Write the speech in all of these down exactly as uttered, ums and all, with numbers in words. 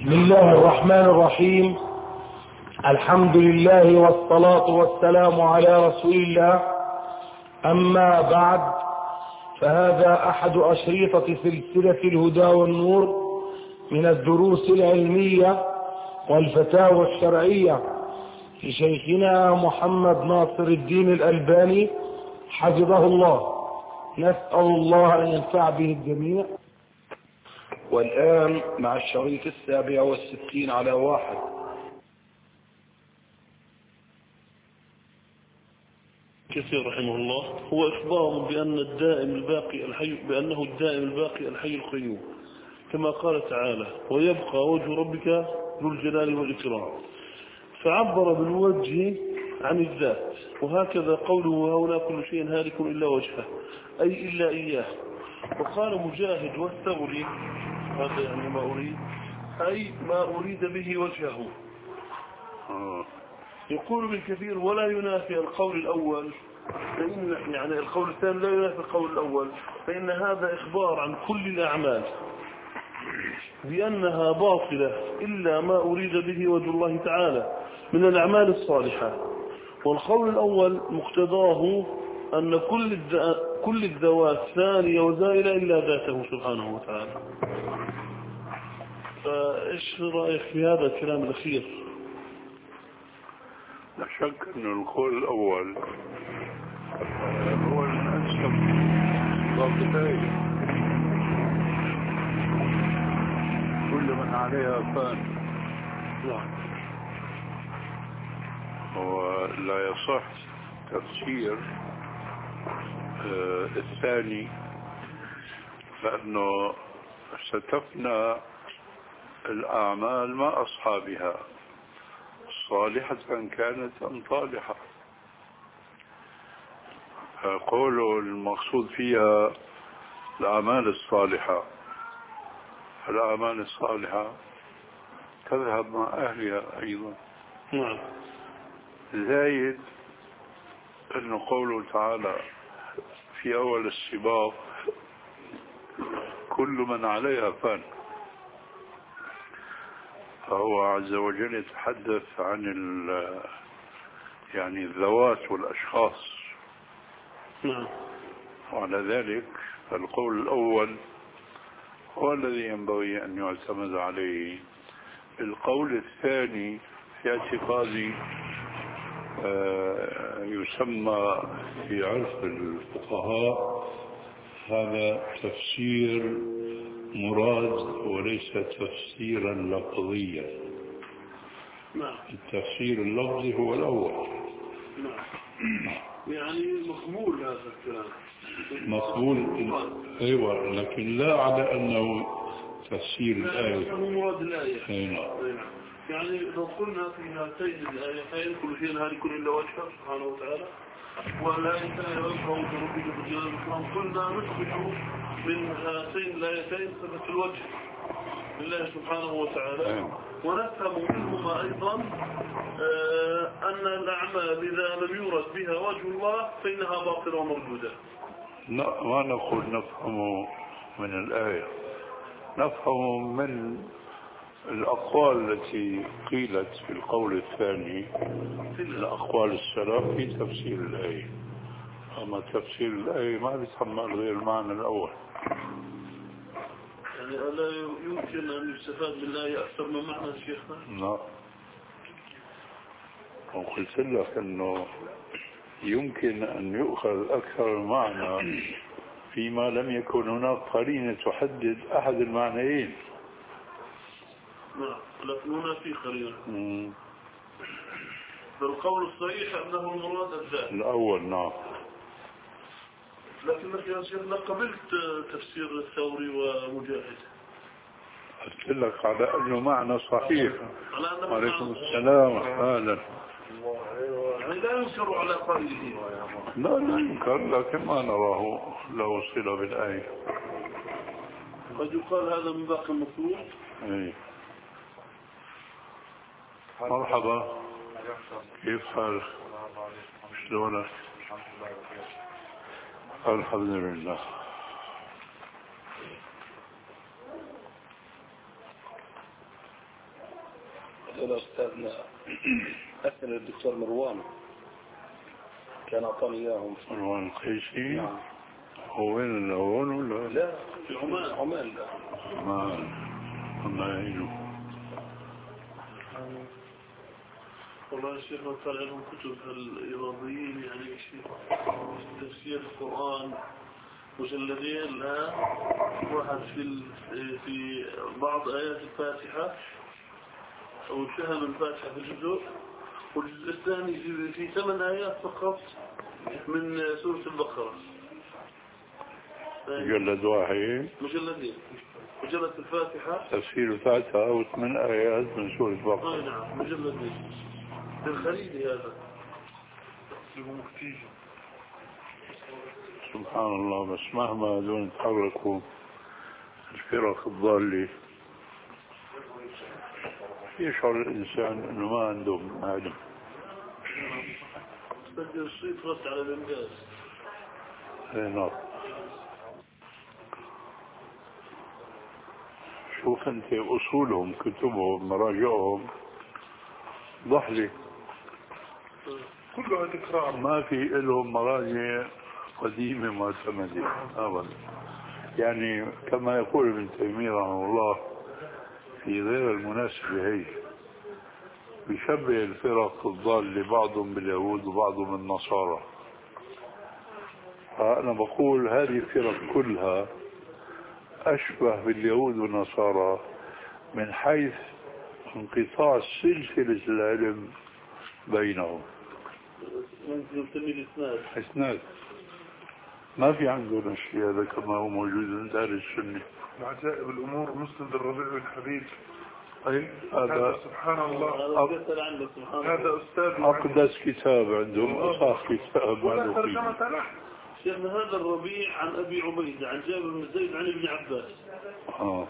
بسم الله الرحمن الرحيم. الحمد لله والصلاة والسلام على رسول الله. أما بعد، فهذا أحد أشريطة سلسلة الهدى والنور من الدروس العلمية والفتاوى الشرعية لشيخنا محمد ناصر الدين الألباني حفظه الله. نسأل الله أن ينفع به الجميع. والآن مع الشريط السابع والستين على واحد. كثير رحمه الله هو إخبار بأن الدائم الباقي الحي بأنه الدائم الباقي الحي القيوم، كما قال تعالى: ويبقى وجه ربك ذو الجلال والإكرام، فعبر بالوجه عن الذات. وهكذا قوله: هؤلاء كل شيء هالك إلا وجهه، أي إلا إياه. وقال مجاهد والثوري: هذا يعني ما أريد، أي ما أريد به وجهه. يقول ابن كثير: ولا ينافي القول الأول، فإن يعني القول الثاني لا ينافي القول الأول، فإن هذا إخبار عن كل الأعمال بأنها باطلة إلا ما أريد به وجه الله تعالى من الأعمال الصالحة. والقول الأول مقتضاه أن كل كل الذوات ثانية وزائلة إلا ذاته سبحانه وتعالى. فإيش رأيك في هذا الكلام الأخير؟ لا شك أن القول الأول هو الأنسب ضابطين. كل من عليها فان، ولا يصح تفسير آه الثاني، لأنه ستفنى الأعمال مع أصحابها، صالحة كانت أم طالحة. قوله المقصود فيها الأعمال الصالحة، الأعمال الصالحة تذهب مع أهلها أيضا. نعم. زايد أنه قوله تعالى في أول السباق: كل من عليها فان، فهو عز وجل يتحدث عن يعني الذوات والأشخاص. نعم. وعلى ذلك القول الأول هو الذي ينبغي أن يعتمد عليه. القول الثاني في اعتقادي يسمى في عرف الفقهاء هذا تفسير مراد وليس تفسيرا لفظيا. نعم. التفسير اللفظي هو الأول. نعم. يعني مقبول هذا الكلام، مقبول، أيوة، لكن لا على أنه تفسير الآية. هو مراد الآية. نعم. يعني لو قلنا في هاتين الآيتين كل شيء هالك إلا وجهه سبحانه وتعالى، والآية الثانية يبقى وجه ربك ذو الجلال والإكرام، قلنا نثبت من هاتين الآيتين ثبت الوجه لله سبحانه وتعالى. ونفهم منهما أيضا آه أن الأعمال إذا لم يورد بها وجه الله فإنها باطلة ومردودة. لا، ما نقول نفهم من الآية، نفهم من الأقوال التي قيلت في القول الثاني، الأقوال السلف في تفسير الآية. أما تفسير الآية ما بيتحمل غير المعنى الأول. يعني ألا يمكن أن يستفاد بالآية أكثر من معنى شيخنا؟ لا، وقلت لك أنه يمكن أن يؤخذ أكثر معنى فيما لم يكن هناك قرينة تحدد أحد المعنيين. نعم، لكن هنا في قرينة. بالقول الصحيح أنه المراد الذات الأول. نعم. لكنك يا شيخنا قبلت تفسير الثوري ومجاهد. قلت لك على أنه معنى صحيح. عليكم السلام. أهلا. يعني لا ينكر على قائله. لا لا ينكر، لكن ما نراه له صلة بالآية. قد يقال هذا من باقي المطلوب. اي مرحبا، كيف حالك؟ شلونك؟ الحمد لله. أسئلة أستاذنا، أسئلة الدكتور مروان كان أعطاني إياهم. مروان القيسي؟ نعم. هو وين هون ولا؟ لا في عمان. عمان لا. عمان. الله يعينه. والله يا شيخ صار لهم كتب الإيراديين يعني شيء تفسير القرآن مجلدين الآن، واحد في في بعض آيات الفاتحة أو فهم الفاتحة في الجزء، والجزء الثاني في ثمان آيات فقط من سورة البقرة. مجلد واحد. مجلدين. مجلد الفاتحة. تفسير الفاتحة وثمان آيات من سورة البقرة. آه نعم مجلدين. بالخليدي هذا. سبحان الله. بس مهما دون تحركوا الفرق الضالة يشعر الإنسان أنه ما عندهم علم. بدي الصيت رد على الإنجاز. نعم. شوف أنت أصولهم كتبهم مراجعهم ضحلة كلها تكرار، ما في لهم مراجع قديمة معتمدة أبدا. يعني كما يقول ابن تيمية رحمه الله في غير المناسبة هي بيشبه الفرق الضالة بعضهم باليهود وبعضهم بالنصارى. فأنا بقول هذه الفرق كلها أشبه باليهود والنصارى من حيث انقطاع سلسلة العلم بينهم. إسناد ما في عندنا الشيء هذا كما هو موجود عند أهل السنة. عجائب الأمور مسند الربيع والحبيب. أي هذا سبحان الله. هذا أستاذ أقدس كتاب عندهم، أصح كتاب معلومي. شيخنا هذا الربيع عن أبي عبيدة عن جابر بن زيد عن ابن عباس. آه.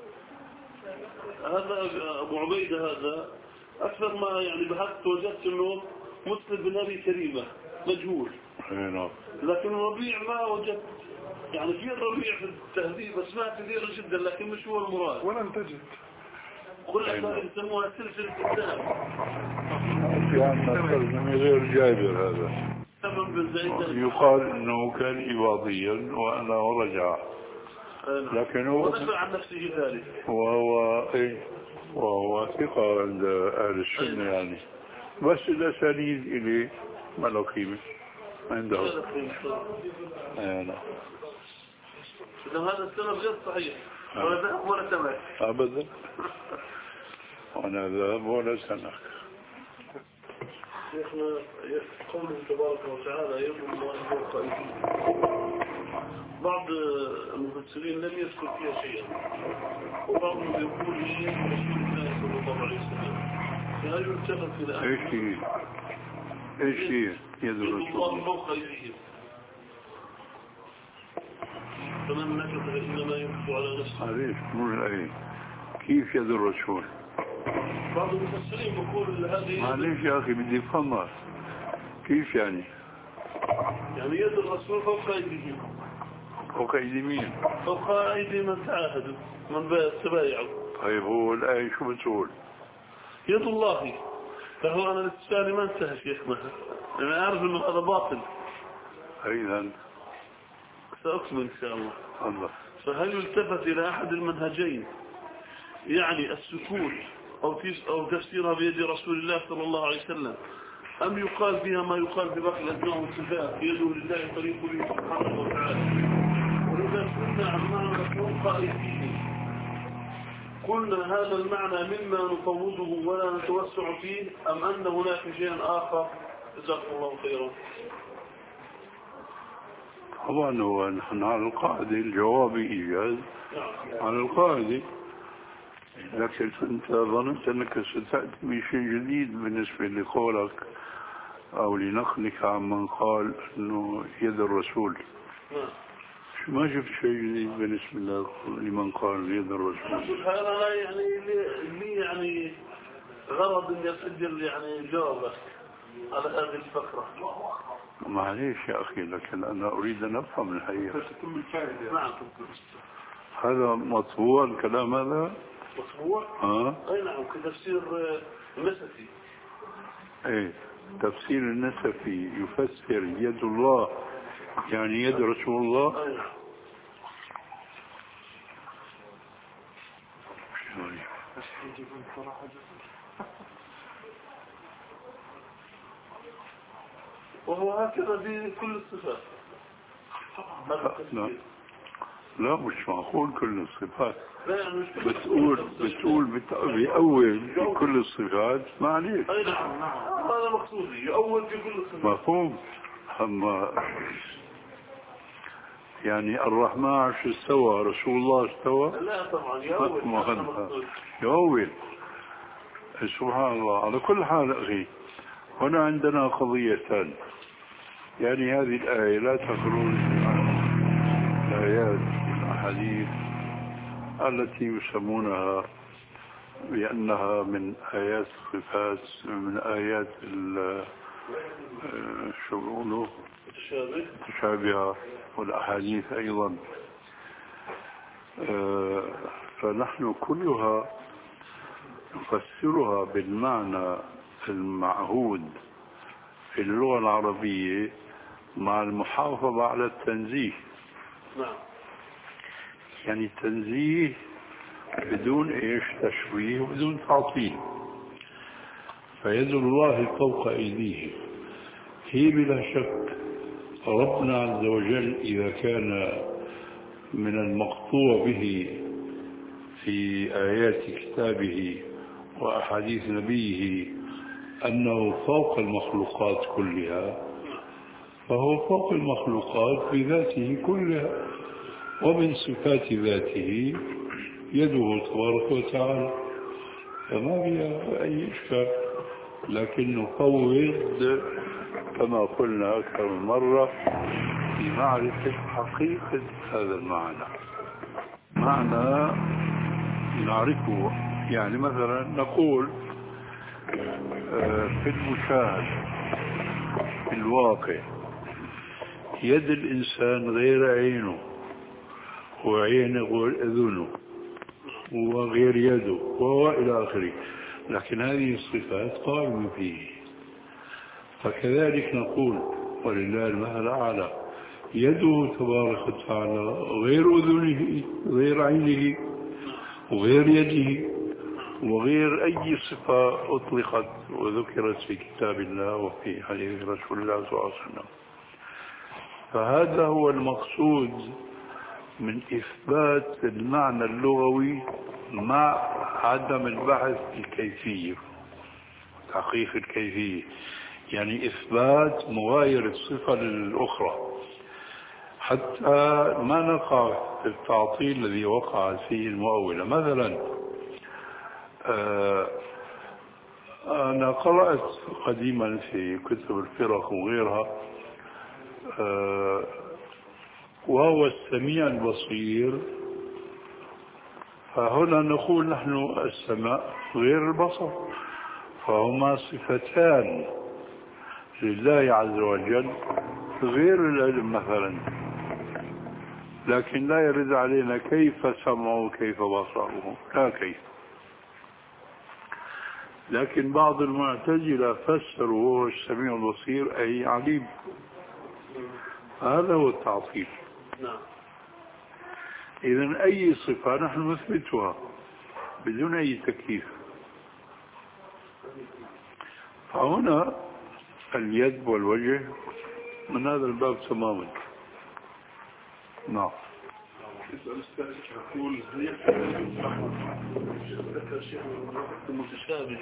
هذا أبو عبيدة هذا أكثر ما يعني بحثت وجدت أنه مسند بن أبي كريمة مجهول. نعم. لكن الربيع ما وجدت، يعني في الربيع في التهذيب أسماء كثيرة جدا لكن مش هو المراد. ولن تجد. كل أسماء يسموها سلسلة الإسلام. في عندنا ترجمة غير جابر هذا. يقال انه كان إباضيا وانا ورجع، لكن هو ونفع عن نفسه ذلك، وهو ايه وهو ثقة عند اهل السنة يعني، بس الاسانيد اليه ما له قيمة عنده. ايه لا. اذا هذا السند غير صحيح ولا ذهب ولا سمك ابدا. وانا ذهب ولا سمك. شيخنا قوله تبارك وتعالى يد الله فوق أيديهم، بعض المفسرين لم يذكر فيها شيئا، وبعضهم يقول هي رسول الله صلى الله عليه وسلم. فهل يلتفت إلى ايش هي؟ ايش هي يد الله فوق أيديهم؟ فمن نكث إنما ينكث على نفسه. معليش مو الآية. كيف يد الرسول؟ بعض المفسرين يقول هذه معليش يا أخي بدي أفهمها كيف يعني؟ يعني يد الرسول فوق أيديهم. فوق أيدي مين؟ فوق أيدي من تعاهدوا من تبايعوا. طيب هو الآية شو بتقول؟ يد الله. فهو أنا الاستفساري ما انتهى شيخنا، أنا أعرف أنه هذا باطل. أيضا سأكمل إن شاء الله. الله. فهل يلتفت إلى أحد المنهجين، يعني السكوت أو أو تفسيرها بيد رسول الله صلى الله عليه وسلم، أم يقال فيها ما يقال في باقي الأسماء والصفات يده لله طريق به سبحانه وتعالى؟ وإذا كنا عن معنى فوق أيديهم قلنا هذا المعنى مما نفوضه ولا نتوسع فيه، أم أن هناك شيء آخر؟ جزاكم الله خيرا. طبعا هو نحن على القاعدة الجواب إيجاز على القاعدة، لكن أنت ظننت أنك ستأتي بشيء جديد بالنسبة لقولك أو لنقلك عمن قال أنه يد الرسول. ما شفت شيء جديد بالنسبة لمن قال يد الرسول. هذا لا يعني لي يعني غرض أن يسجل يعني جوابك على هذه الفقرة. معليش يا أخي، لكن أنا أريد أن أفهم الحقيقة. نعم. هذا مطبوع الكلام هذا؟ مطبوع؟ ها؟ أي نعم، كتفسير النسفي. ايه تفسير النسفي يفسر يد الله يعني يد رسول الله. أي نعم. وهو هكذا بكل الصفات. لا لا مش معقول كل الصفات. لا مش كل بتقول بتقول بيأول بكل الصفات ما عليك. أي نعم نعم هذا مقصودي، يؤول بكل الصفات. مفهوم. أما يعني الرحمن عرش استوى، رسول الله استوى؟ لا طبعا يؤول. يؤول سبحان الله. على كل حال أخي، هنا عندنا قضيتان. يعني هذه الآية لا تخرج عن الآيات الأحاديث التي يسمونها بأنها من آيات الصفات، من آيات شو بيقولوا التشابهة، والأحاديث أيضا. فنحن كلها نفسرها بالمعنى المعهود في اللغة العربية مع المحافظة على التنزيه. نعم. يعني التنزيه بدون ايش تشويه وبدون تعطيل. فيد الله فوق ايديه هي بلا شك. ربنا عز وجل اذا كان من المقطوع به في ايات كتابه واحاديث نبيه انه فوق المخلوقات كلها، فهو فوق المخلوقات بذاته كلها، ومن صفات ذاته يده تبارك وتعالى، فما فيها أي إشكال. لكن نفوض كما قلنا أكثر من مرة في معرفة حقيقة هذا المعنى، معنى نعرفه. يعني مثلا نقول في المشاهد في الواقع يد الإنسان غير عينه، وعينه غير أذنه، وغير يده، وإلى آخره. لكن هذه الصفات قائمة فيه. فكذلك نقول ولله المثل الأعلى يده تبارك وتعالى غير أذنه، غير عينه، وغير يده، وغير أي صفة أطلقت وذكرت في كتاب الله وفي حديث رسول الله صلى الله عليه وسلم. فهذا هو المقصود من إثبات المعنى اللغوي مع عدم البحث في الكيفية، تحقيق الكيفية. يعني إثبات مغاير الصفة للأخرى حتى ما نقع في التعطيل الذي وقعت فيه المؤولة. مثلا أنا قرأت قديما في كتب الفرق وغيرها وهو السميع البصير. فهنا نقول نحن السمع غير البصر، فهما صفتان لله عز وجل غير العلم مثلا. لكن لا يرد علينا كيف سمعه وكيف بصره، لا كيف. لكن بعض المعتزلة فسروا هو السميع البصير أي عليم. هذا هو التعطيل. نعم. إذن أي صفة نحن نثبتها بدون أي تكييف. فهنا اليد والوجه من هذا الباب تماما. نعم. يقول متشابه.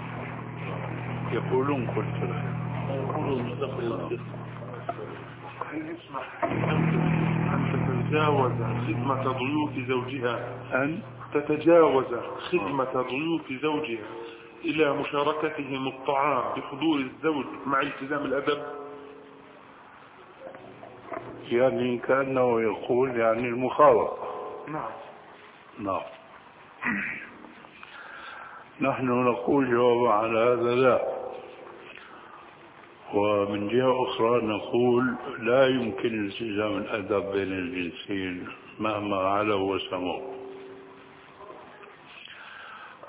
يقولون قلت له يقولون هل يسمح أن تتجاوز خدمة ضيوف زوجها أن تتجاوز خدمة ضيوف زوجها إلى مشاركتهم الطعام بحضور الزوج مع التزام الأدب؟ يعني كأنه يقول يعني المخالطة. نعم. نعم. نحن نقول جواب على هذا لا. ومن جهة أخرى نقول لا يمكن التزام الأدب بين الجنسين مهما علوا وسموا.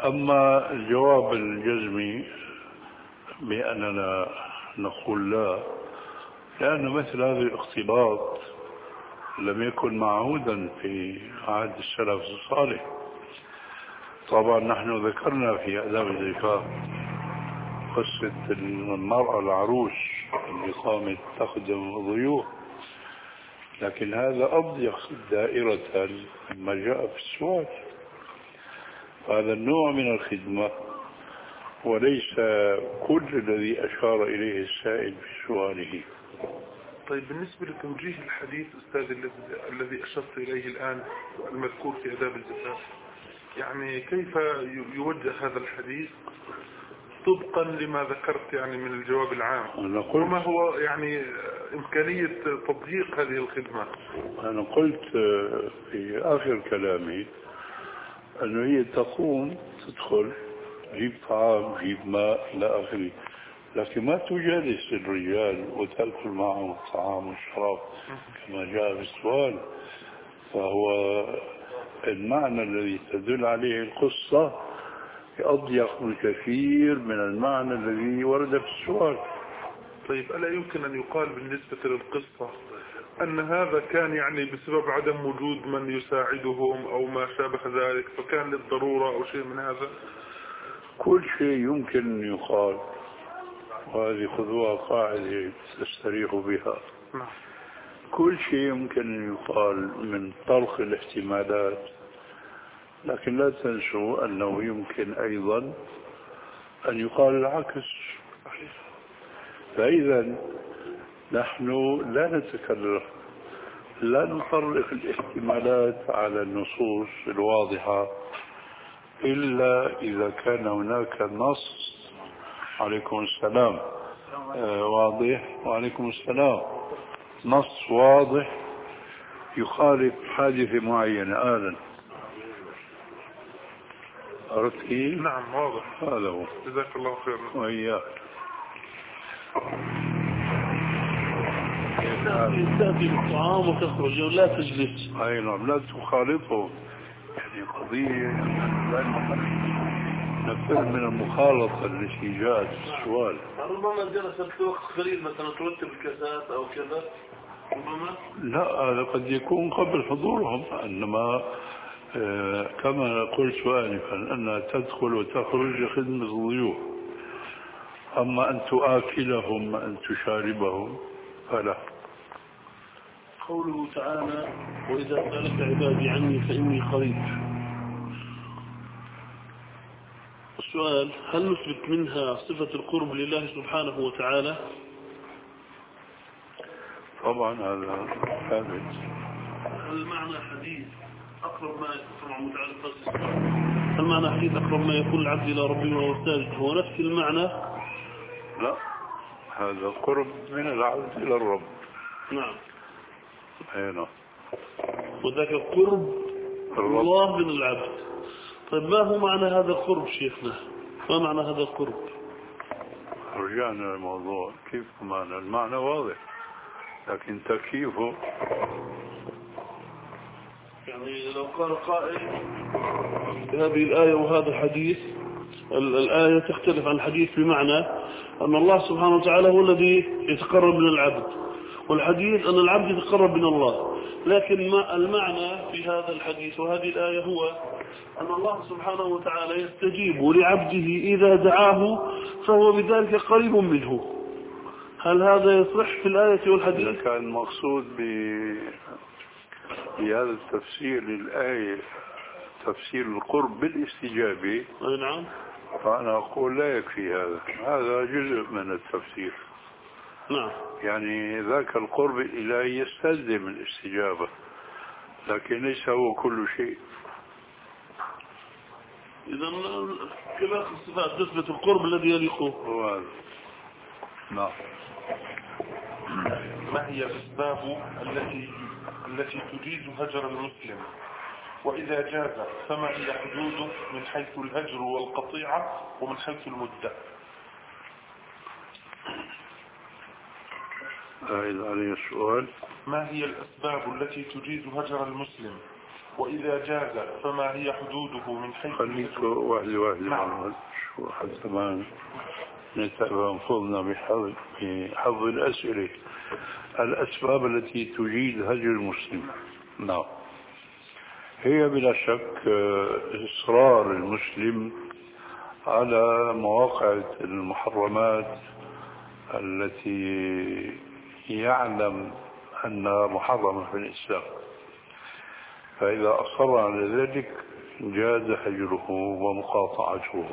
أما الجواب الجزمي بأننا نقول لا، لأن مثل هذا الاختلاط لم يكن معهودا في عهد السلف الصالح. طبعا نحن ذكرنا في آداب الزفاف قصة المرأة العروس اللي قامت تخدم الضيوف، لكن هذا أضيق دائرة مما جاء في السؤال. هذا النوع من الخدمة وليس كل الذي أشار إليه السائل في سؤاله. طيب بالنسبة لتوجيه الحديث أستاذ الذي أشرت إليه الآن المذكور في آداب الزفاف، يعني كيف يوجه هذا الحديث طبقا لما ذكرت يعني من الجواب العام، وما هو يعني إمكانية تطبيق هذه الخدمة؟ أنا قلت في آخر كلامي أنه هي تقوم تدخل جيب طعام جيب ماء إلى آخره، لكن ما تجالس الرجال وتأكل معهم الطعام والشراب كما جاء في السؤال. فهو المعنى الذي تدل عليه القصة أضيق بكثير من المعنى الذي ورد في السؤال. طيب ألا يمكن أن يقال بالنسبة للقصة أن هذا كان يعني بسبب عدم وجود من يساعدهم أو ما شابه ذلك، فكان للضرورة أو شيء من هذا؟ كل شيء يمكن أن يقال، وهذه خذوها قاعدة تستريحوا بها. كل شيء يمكن أن يقال من طرق الاحتمالات، لكن لا تنسوا أنه يمكن أيضا أن يقال العكس. فإذا نحن لا نتكرر، لا نطرق الاحتمالات على النصوص الواضحة إلا إذا كان هناك نص. عليكم السلام. آه واضح. وعليكم السلام. نص واضح يخالف حادثة معينة. آلا عرفت كيف؟ نعم واضح. هذا هو. جزاك الله خيرا. وإياك. تأتي بالطعام وتخرج ولا تجلس. أي نعم، لا تخالطه. يعني قضية نفر من المخالطة التي جاءت في السؤال. ربما جلست وقت قليل مثلا ترتب الكاسات أو كذا ربما. لا، هذا قد يكون قبل حضورهم، إنما آه كما قلت آنفا أنها تدخل وتخرج لخدمة الضيوف. أما أن تآكلهم أن تشاربهم فلا. قوله تعالى وإذا سألك عبادي عني فإني قريب. السؤال: هل نثبت منها صفة القرب لله سبحانه وتعالى؟ طبعا هذا ثابت. هل معنى حديث أقرب ما يكون متعلق هل معنى حديث أقرب ما يكون العبد إلى ربه وهو ساجد هو نفس المعنى؟ لا، هذا قرب من العبد إلى الرب. نعم. أينا. وذاك قرب الله من العبد. طيب ما هو معنى هذا القرب شيخنا؟ ما معنى هذا القرب؟ رجعنا للموضوع. كيف معنى؟ المعنى واضح، لكن تكييفه يعني لو قال قائل هذه الآية وهذا الحديث، الآية تختلف عن الحديث بمعنى أن الله سبحانه وتعالى هو الذي يتقرب من العبد، والحديث أن العبد يتقرب من الله. لكن ما المعنى في هذا الحديث وهذه الآية هو أن الله سبحانه وتعالى يستجيب لعبده إذا دعاه فهو بذلك قريب منه. هل هذا يصح في الآية والحديث؟ إذا كان المقصود بهذا التفسير للآية تفسير القرب بالاستجابة، نعم، فأنا أقول لا يكفي هذا. هذا جزء من التفسير. نعم. يعني ذاك القرب الإلهي يستلزم الاستجابة، لكن ليس هو كل شيء. إذا كما الصفات تثبت القرب الذي يليقه هو هذا. نعم. ما هي الأسباب التي التي تجيز هجر المسلم؟ وإذا جاز فما هي حدوده من حيث الهجر والقطيعة ومن حيث المدة؟ أعيد علي السؤال. ما هي الأسباب التي تجيز هجر المسلم؟ وإذا جاز فما هي حدوده من حيث خليك واحد واحد نعم. شو حتى ما نتابع انفضنا بحظ بحظ الأسئلة. الأسباب التي تجيد هجر المسلم. نعم. هي بلا شك إصرار المسلم على مواقع المحرمات التي يعلم أنها محرمة في الإسلام، فإذا أصر على ذلك جاز هجره ومقاطعته.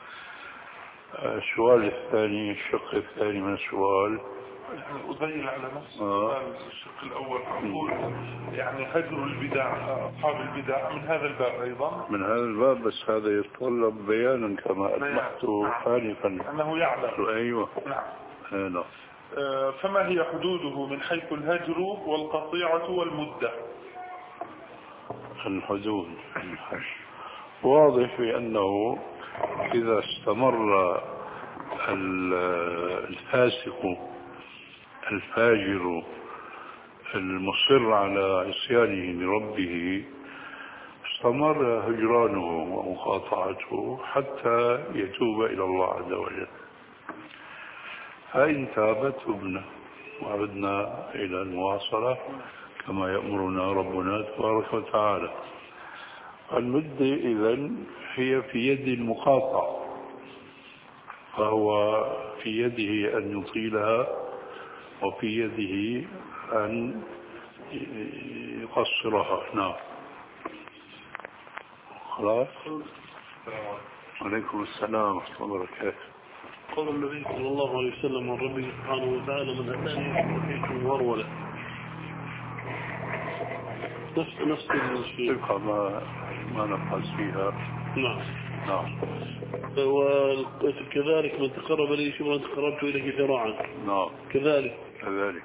السؤال الثاني، الشق الثاني من السؤال، يعني أذيل على نفس آه. الشق الأول أقول يعني هجر البدع أصحاب البدع من هذا الباب أيضا، من هذا الباب، بس هذا يتطلب بيانا كما ألمحت حالفا أنه يعلم. أيوة نعم. آه نعم. آه فما هي حدوده من حيث الهجر والقطيعة والمدة؟ الحدود واضح بأنه إذا استمر الفاسق الفاجر المصر على عصيانه لربه استمر هجرانه ومقاطعته حتى يتوب إلى الله عز وجل. فإن تاب تبنا وعدنا إلى المواصلة كما يأمرنا ربنا تبارك وتعالى. المدة إذن هي في يد المقاطع، فهو في يده أن يطيلها وفي يده أن يقصرها. نعم. خلاص. عليكم السلام ورحمة الله وبركاته. قال النبي صلى الله عليه وسلم عن ربه سبحانه وتعالى: من أتاني فيكم ورولة. نفس نفس الشيء ما ما نبحث فيها. نعم نعم. وكذلك من تقرب لي شبرا تقربت إليه ذراعا. نعم. كذلك كذلك.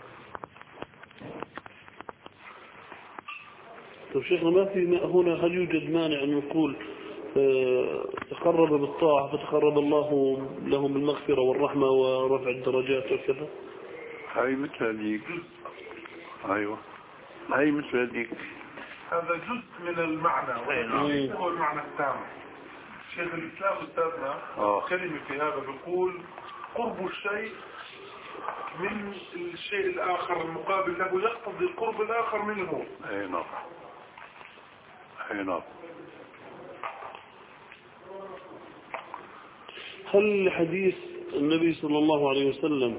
طيب شيخنا، ما في هنا هل يوجد مانع أن نقول اه تقرب بالطاعة فتقرب الله له بالمغفرة والرحمة ورفع الدرجات وكذا؟ هاي مثل هذيك. أيوة هاي مثل هذيك. هذا جزء من المعنى وليس هو المعنى التام. شيخ الإسلام أستاذنا كلمة في هذا بيقول قرب الشيء من الشيء الآخر المقابل له يقتضي القرب الآخر منه. أي نعم. أي نعم. هل حديث النبي صلى الله عليه وسلم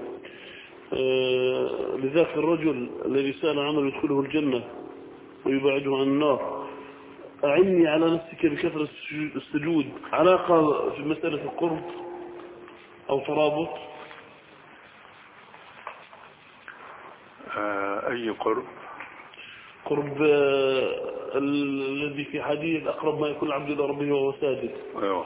آه لذاك الرجل الذي سأل عمل يدخله الجنة ويبعده عن النار: أعني على نفسك بكثرة السجود، علاقة في مسألة القرب أو ترابط؟ آه أي قرب؟ قرب آه الذي في حديث أقرب ما يكون العبد إلى ربه وهو ساجد. أيوه.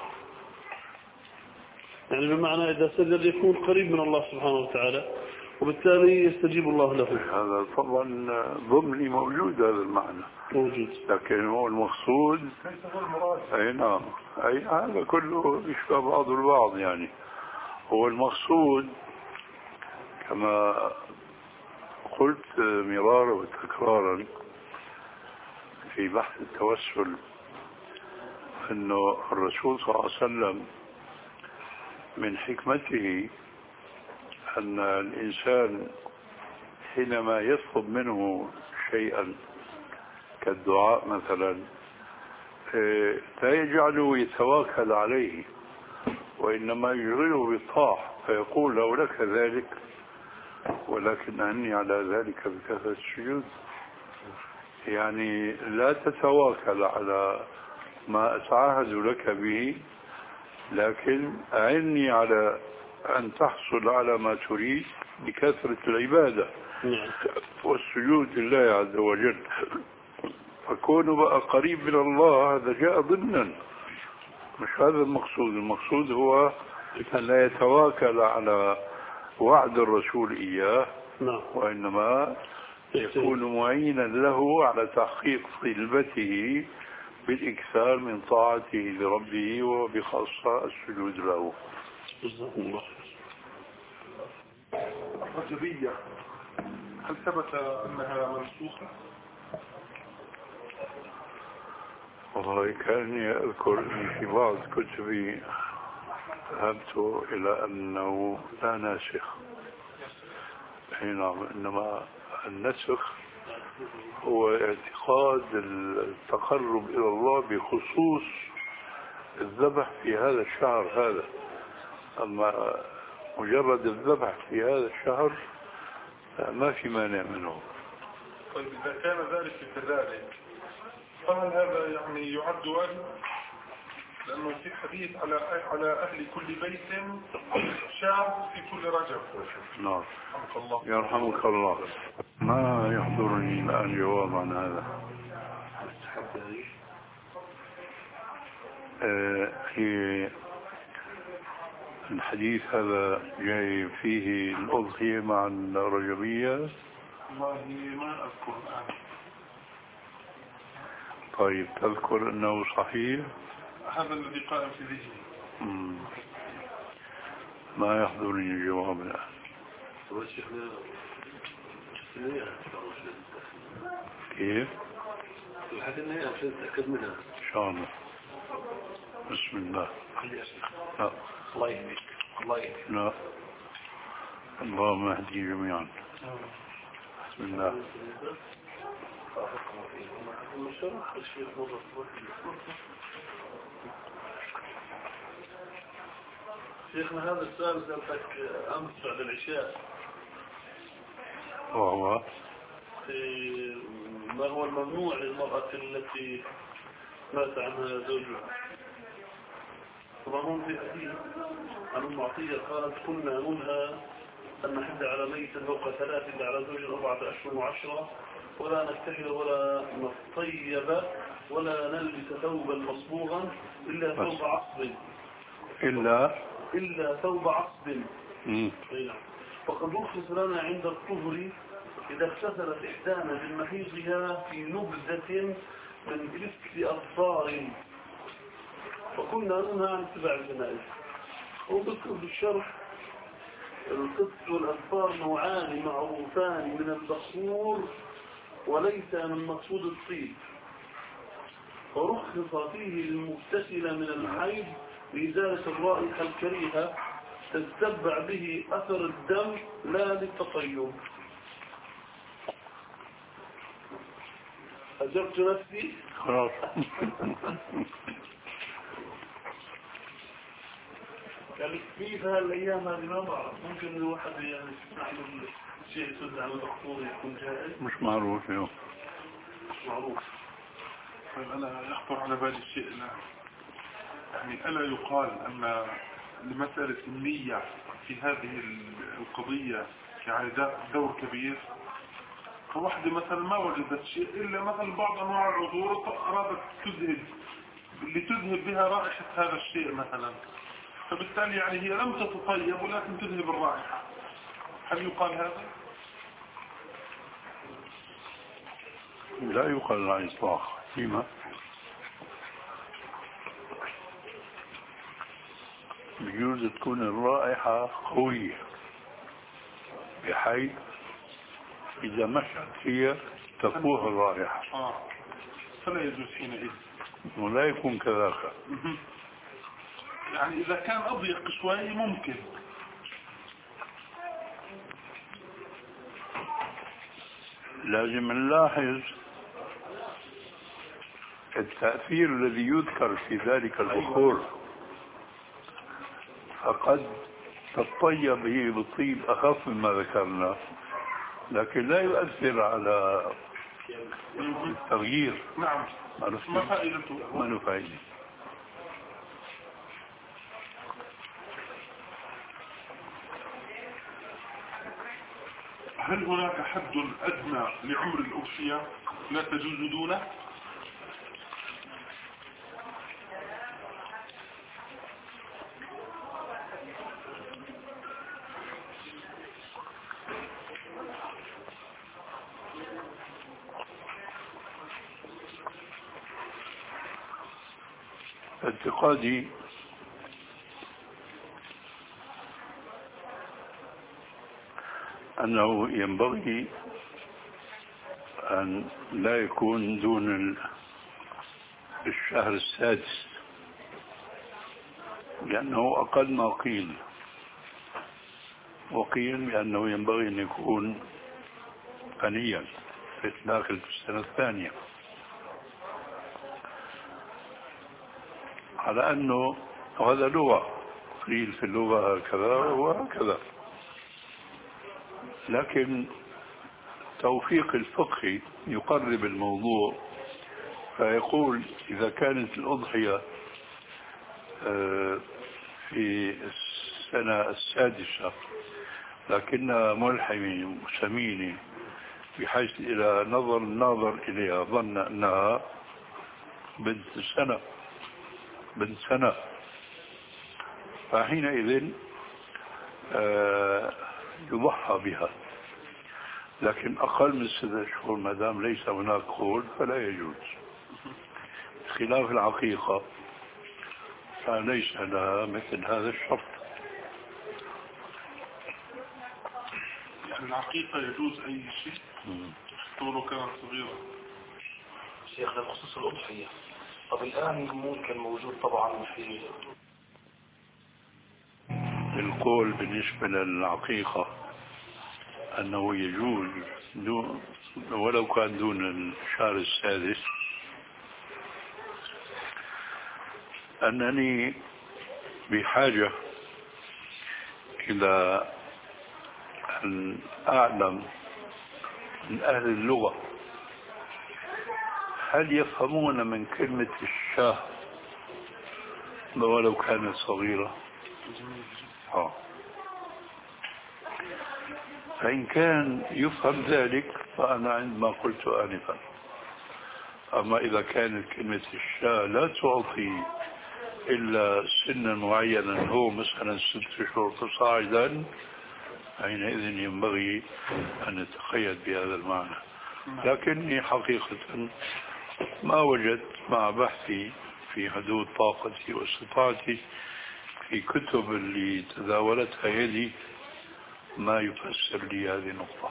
يعني بمعنى إذا سجد يكون قريب من الله سبحانه وتعالى وبالتالي يستجيب الله له. هذا طبعا ضمني موجود هذا المعنى موجود، لكن هو المقصود أي نعم. أي هذا كله يشبه بعض البعض. يعني هو المقصود كما قلت مرارا وتكرارا في بحث التوسل أنه الرسول صلى الله عليه وسلم من حكمته أن الإنسان حينما يطلب منه شيئا كالدعاء مثلا لا يجعله يتواكل عليه، وإنما يشغله بالطاعة فيقول: لو لك ذلك ولكن أعني على ذلك بكثرة السجود. يعني لا تتواكل على ما أتعاهد لك به، لكن أعني على أن تحصل على ما تريد بكثرة العبادة والسجود لله عز وجل. فكونه بقى قريب من الله هذا جاء ضمنا، مش هذا المقصود. المقصود هو أن لا يتواكل على وعد الرسول إياه، وإنما يكون معينا له على تحقيق طلبته بالإكثار من طاعته لربه وبخاصة السجود له. جزاكم الله. الرجبية هل ثبت أنها منسوخة؟ والله كأني أذكر أن في بعض كتبي ذهبت إلى أنه لا ناسخ، حينما إنما النسخ هو اعتقاد التقرب إلى الله بخصوص الذبح في هذا الشهر هذا، أما مجرد الذبح في هذا الشهر ما في مانع منه. طيب إذا كان ذلك كذلك فهل هذا يعني يعد واجب؟ لأنه في حديث على على أهل كل بيت شهر في كل رجب. نعم. يرحمك الله. يرحمك الله. ما يحضرني الآن جواب عن هذا. آه هي الحديث هذا جاي فيه الأضحية مع الرجبية. والله ما أذكر الآن. طيب تذكر أنه صحيح؟ هذا الذي قائم في ذهني. ما يحضرني الجواب الآن. كيف؟ الحاجة النهائية عشان نتأكد منها إن شاء الله. بسم الله. لا. الله يهديك. الله يهديك. لا. اللهم اهدي جميعا. بسم الله. شيخنا هذا السؤال سألتك أمس بعد العشاء، وهو ما هو الممنوع للمرأة التي مات عنها زوجها؟ طبعا في حديث عن أم عطية قالت كنا ننهى أن نحد على ميت فوق ثلاث إلا على زوج أربعة أشهر وعشرة، ولا نكتحل ولا نطيب ولا نلبس ثوبا مصبوغا إلا ثوب عصب إلا إلا ثوب عصب. مم. فقد رخص لنا عند الطهر إذا اغتسلت إحدانا من محيضها في نبذة من كسك أظفار، فكنا ننهى عن اتباع الجنائز. وذكر بالشرح القدس والأظفار نوعان معروفان من البخور وليس من مقصود الطيب، ورخص فيه للمغتسل من الحيض بإزالة الرائحة الكريهة تتبع به أثر الدم لا للتطيب. أجبت نفسي خلاص. يعني في هالأيام هذه ما بعرف، ممكن الواحد يعني يعمل شيء يسد على الدكتور يكون جاهز. مش معروف اليوم. مش معروف. طيب أنا يخطر على بالي الشيء الآن، يعني ألا يقال أن لمسألة النية في هذه القضية يعني دور كبير؟ فواحدة مثلا ما وجدت شيء إلا مثلا بعض أنواع العذور أرادت تذهب لتذهب بها رائحة هذا الشيء مثلا، فبالتالي يعني هي لم تتطيب ولكن تذهب الرائحة، هل يقال هذا؟ لا يقال على الإطلاق. فيما بجوز تكون الرائحة قوية بحيث إذا مشت هي تفوه الرائحة. آه. فلا يجوز حينئذ. ولا يكون كذاك. يعني إذا كان أضيق شوي ممكن. لازم نلاحظ التأثير الذي يذكر في ذلك البخور، فقد تطيب به بالطيب أخف مما ذكرنا، لكن لا يؤثر على التغيير. نعم. ما فائدته؟ ما له فائدة. هل هناك حد أدنى لعمر الأوصية لا تجوز دونه؟ اعتقادي أنه ينبغي أن لا يكون دون الشهر السادس، لأنه أقل ما قيل، وقيل بأنه ينبغي أن يكون غنيا في داخل في السنة الثانية، على أنه هذا لغة، قيل في اللغة هكذا وهكذا. لكن توفيق الفقه يقرب الموضوع، فيقول إذا كانت الأضحية في السنة السادسة لكنها ملحمة سمينة بحيث إلى نظر الناظر إليها ظن أنها بنت سنة بنت سنة، فحينئذ يضحى بها. لكن أقل من ستة أشهر ما دام ليس هناك قول فلا يجوز، خلاف العقيقة فليس لها مثل هذا الشرط. يعني العقيقة يجوز أي شيء حتى ولو كانت صغيرة. شيخنا بخصوص الأضحية، طب الآن ممكن موجود طبعا في القول بالنسبة للعقيقة أنه يجوز دون ولو كان دون الشهر السادس، أنني بحاجة إلى أن أعلم من أهل اللغة هل يفهمون من كلمة الشاه ولو كانت صغيرة. آه. فإن كان يفهم ذلك فأنا عندما قلت آنفا. أما إذا كانت كلمة الشاه لا تعطي إلا سنا معينا هو مثلا ست شهور فصاعدا، حينئذ ينبغي أن نتقيد بهذا المعنى. لكني حقيقة ما وجدت مع بحثي في حدود طاقتي واستطاعتي في كتب اللي تداولتها يدي ما يفسر لي هذه النقطة.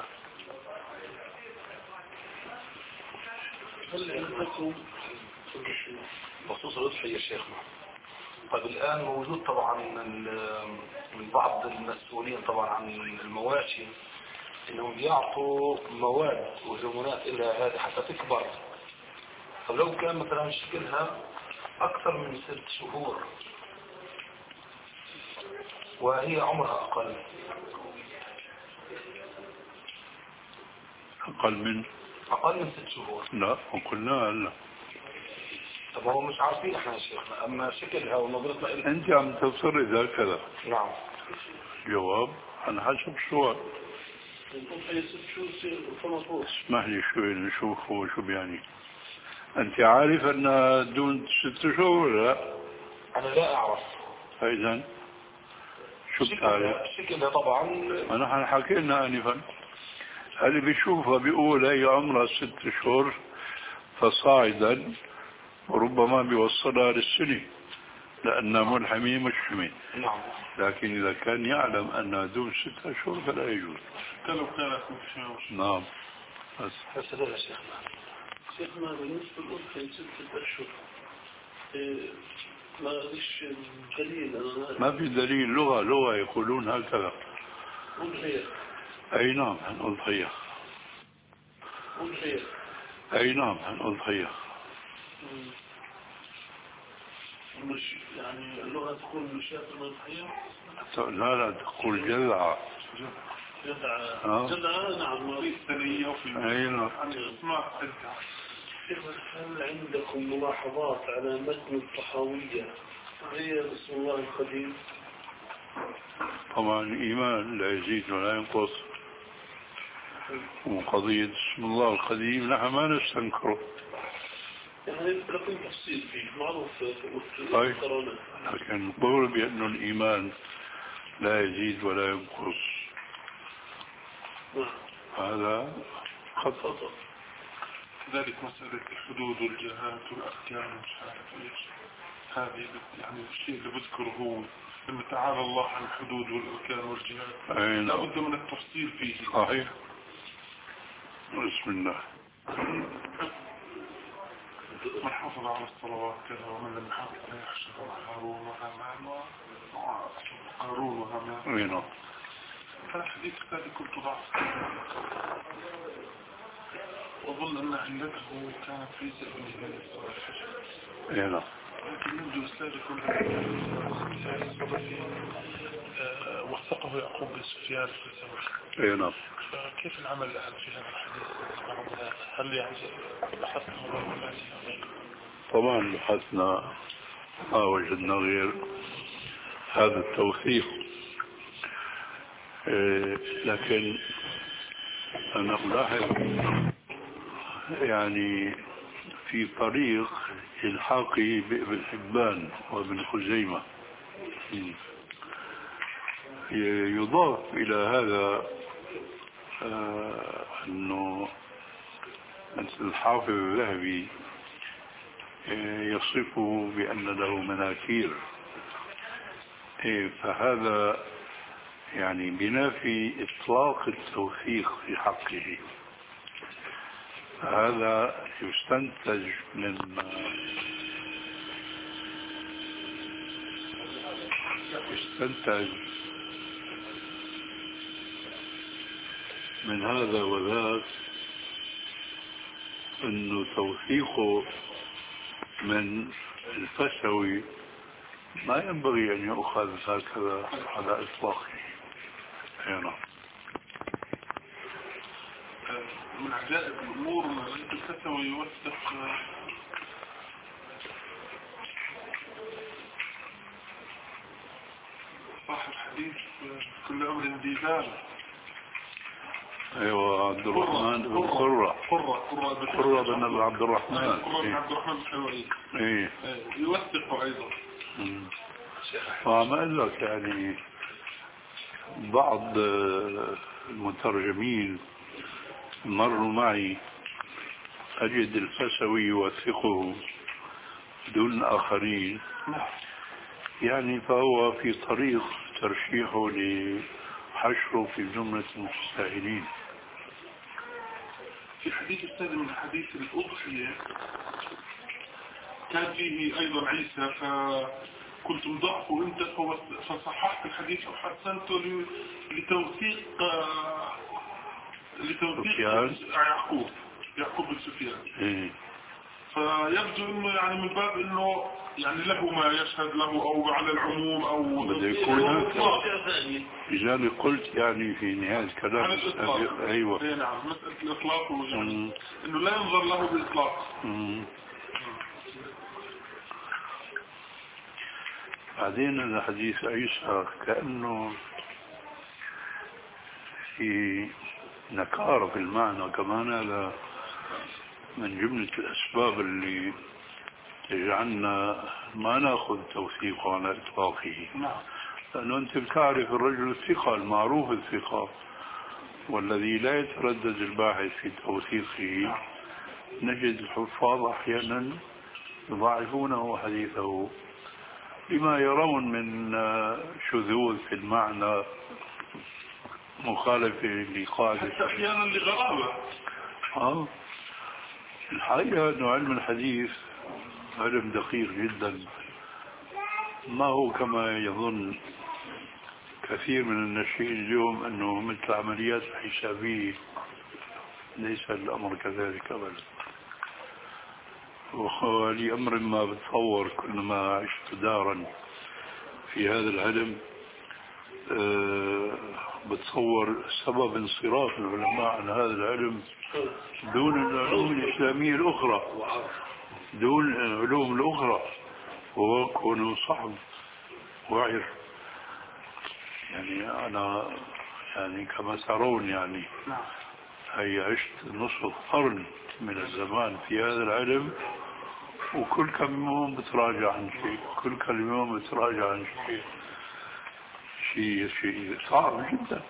هل عندكم بخصوص الأضحية يا شيخنا؟ طيب الآن موجود طبعا من بعض المسؤولين طبعا عن المواشي انهم يعطوا مواد وهرمونات الى هذه حتى تكبر. طب لو كان مثلا شكلها اكثر من ست شهور وهي عمرها اقل أقل من اقل من ست شهور؟ لا وقلنا لا. طب هو مش عارفين احنا يا شيخنا، اما شكلها ونظرتنا إلها. انت عم تفترض هكذا. نعم. جواب على حسب السؤال. اسمح لي شوي نشوف هو شو بيعني. انت عارف انها دون ست شهور لا؟ انا لا اعرف. فاذا شو بتعرف؟ شكلها طبعا نحن حكينا انفا اللي بيشوفها بيقول هي عمرها ست شهور فصاعدا وربما بيوصلها للسنة لأنها ملحمية مشحمة. نعم. لكن إذا كان يعلم أنها دون ستة أشهر فلا يجوز. لو كانت مشحمة. نعم. بس. بس هذا شيخنا. شيخنا بالنسبة للأضحية ستة أشهر ما فيش دليل. ما في دليل، لغة لغة يقولون هكذا. أضحية. أي نعم الأضحية. أضحية. أي نعم الأضحية. مش يعني اللغة تقول مشاة الأضحية؟ لا لا تقول جذعة. جذعة. جذعة نعم. في السنية وفي أي نعم. اسمع تذكر. هل عندكم ملاحظات على متن الطحاوية وهي بسم الله القديم؟ طبعا الإيمان لا يزيد ولا ينقص، وقضية بسم الله القديم نحن ما نستنكره. يعني لكم تفصيل فيه معروف. طيب. لكن نقول بأنه الإيمان لا يزيد ولا ينقص. هذا خطأ. كذلك مسألة الحدود والجهات والأحكام مش عارف إيش، هذه يعني الشيء اللي بذكره هو لما تعالى الله عن الحدود والأركان والجهات لا بد من التفصيل فيه. صحيح. بسم الله. من حافظ على الصلوات كذا ومن لم يحافظ عليها يحشر مع هارون وهامان وقارون وهامان. هذا الحديث الثاني كنت ضعف وأظن أن علته كانت في سبيل الله. نعم. لكن منذ أستاذ كل الصدفي وثقه يعقوب بن سفيان الثوري. نعم. فكيف العمل الآن في هذا الحديث؟ هل يعني بحثنا ولا طبعا بحثنا ما وجدنا غير هذا التوثيق، لكن أنا ألاحظ يعني في طريق الحاقي بابن حبان وابن خزيمة يضاف إلى هذا أنه الحافظ الذهبي يصفه بأن له مناكير، فهذا يعني بنافي إطلاق التوثيق في حقه. هذا يستنتج من يستنتج من هذا وذاك أنه توثيقه من الفسوي ما ينبغي أن يؤخذ هكذا على إطلاقه. نعم. من عجائب الأمور أن الفسوي يوثق صاحب حديث كل أمر ديبال. ايوه عبد الرحمن بن قرة قرة قرة بن عبد الرحمن قرة بن عبد الرحمن الحلواني ايه يوثق ايضا. فما اقول لك يعني بعض المترجمين مروا معي اجد الفسوي يوثقه دون اخرين، يعني فهو في طريق ترشيحه لحشره في جملة المتساهلين. في حديث الثاني من حديث الأضحية كان فيه أيضا عيسى، فكنت مضعفه أنت فصححت الحديث وحسنته لتوثيق لتوثيق يعقوب يعقوب بن سفيان. فيبدو انه يعني من باب انه يعني له ما يشهد له او على العموم او بده يكون هكذا. لذلك قلت يعني في نهاية الكلام ايوه اي نعم مسألة الاطلاق يعني انه لا ينظر له باطلاق. بعدين حديث عيسى كأنه في نكارة في المعنى كمان، هذا من جملة الأسباب اللي تجعلنا ما نأخذ توثيقه على إطلاقه. لأنه أنت بتعرف الرجل الثقة المعروف الثقة والذي لا يتردد الباحث في توثيقه. نجد الحفاظ أحيانا يضاعفونه حديثه بما يرون من شذوذ في المعنى مخالفة لقاعدة أحيانا لغرابة. آه. الحقيقة أنه علم الحديث علم دقيق جدا، ما هو كما يظن كثير من الناشئين اليوم أنه مثل عمليات حسابية. ليس الأمر كذلك أبدا. ولأمر ما بتصور كلما عشت دارا في هذا العلم أه بتصور سبب انصراف العلماء عن هذا العلم دون العلوم الإسلامية الأخرى، دون العلوم الأخرى، وهو كونه صعب وعر. يعني أنا يعني كما ترون يعني هي عشت نصف قرن من الزمان في هذا العلم، وكل كم يوم بتراجع عن شيء، كل كم يوم بتراجع عن شيء، شيء شيء صعب جدا.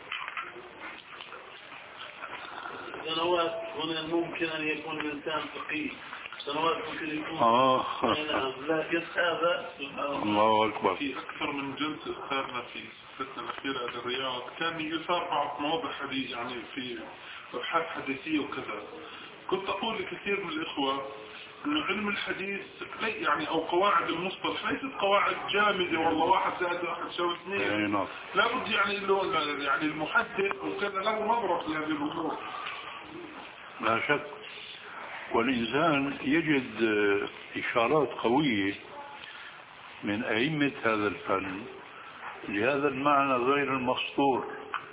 سنوات هنا ممكن أن يكون الإنسان فقيه، سنوات ممكن يكون آه. لكن هذا الله أكبر. في أكثر من جلسة أخذنا في سلسلتنا الأخيرة للرياض كان يثار بعض مواضع حديث يعني في أبحاث حديثية وكذا. كنت أقول لكثير من الإخوة إن علم الحديث يعني أو قواعد المصطلح ليست قواعد جامدة والله واحد زائد واحد يساوي اثنين. لابد يعني له يعني المحدث وكذا له نظرة في هذه الأمور. لا شك. والإنسان يجد إشارات قوية من أئمة هذا الفن لهذا المعنى غير المسطور،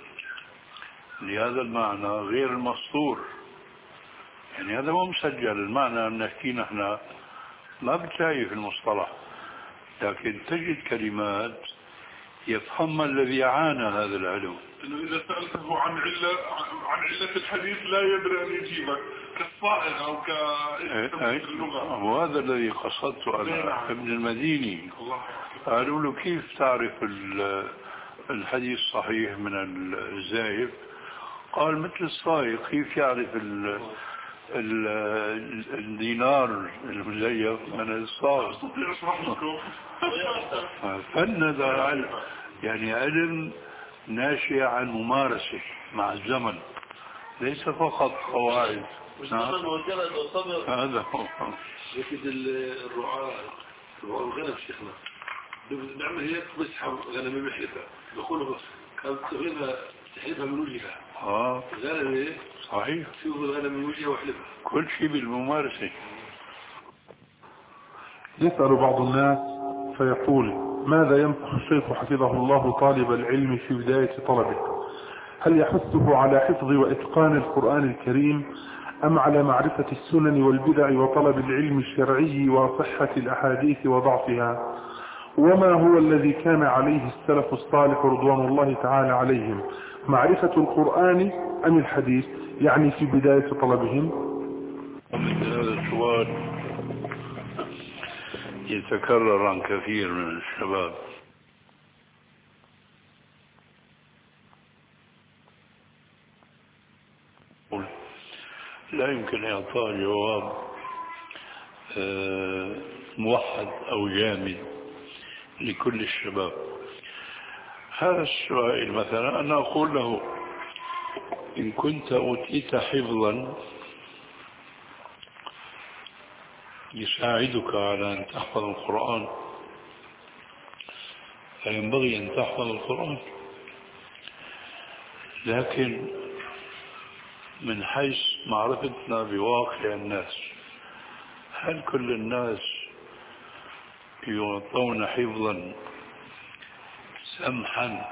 لهذا المعنى غير المسطور. يعني هذا مو مسجل، المعنى بنحكي نحن ما بتلاقي في المصطلح، لكن تجد كلمات يفهمها الذي عانى هذا العلم. إنه إذا سألته عن علة عن علة الحديث لا يدري أن يجيبك كالصائغ أو كاسم اللغة. وهذا الذي قصدته أنا. ابن المديني قالوا له كيف تعرف الحديث الصحيح من الزائف؟ قال مثل الصائغ كيف يعرف ال الدينار المزيف من الصاغ. فن هذا يعني علم ناشئ عن ممارسة مع الزمن، ليس فقط قواعد. هذا هو. لكن الرعاة الرعاة الغنم شيخنا بنعمل هيك بسحب غنم بحلفها بقولوا كانت تغيبها تحلفها من وجهها. اه غنم ايه صحيح. شوف الغنم من وجهها وحلفها. كل شيء بالممارسة. يسأل بعض الناس فيقول: ماذا ينصح الشيخ حفظه الله طالب العلم في بداية طلبه؟ هل يحثه على حفظ وإتقان القرآن الكريم أم على معرفة السنن والبدع وطلب العلم الشرعي وصحة الأحاديث وضعفها؟ وما هو الذي كان عليه السلف الصالح رضوان الله تعالى عليهم، معرفة القرآن أم الحديث، يعني في بداية طلبهم؟ هذا السؤال يتكرر عن كثير من الشباب. لا يمكن إعطاء جواب موحد أو جامد لكل الشباب. هذا السؤال مثلا أنا أقول له: إن كنت أوتيت حفظا يساعدك على أن تحفظ القرآن فينبغي أن تحفظ القرآن، لكن من حيث معرفتنا بواقع الناس، هل كل الناس يعطون حفظا سمحا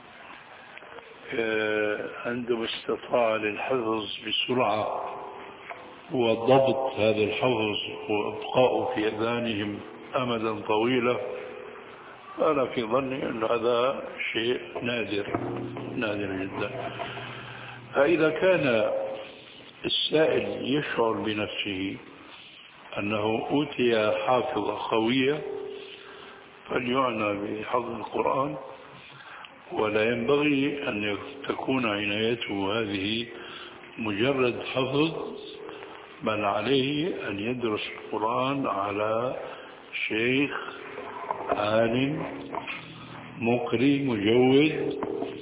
عندما استطاع للحفظ بسرعة وضبط هذا الحفظ وإبقاؤه في أذهانهم أمدا طويلا؟ أنا في ظني أن هذا شيء نادر نادر جدا. فإذا كان السائل يشعر بنفسه أنه أوتي حافظة قوية فليعنى بحفظ القرآن، ولا ينبغي أن تكون عنايته هذه مجرد حفظ، بل عليه أن يدرس القرآن على شيخ عالم مقري مجود،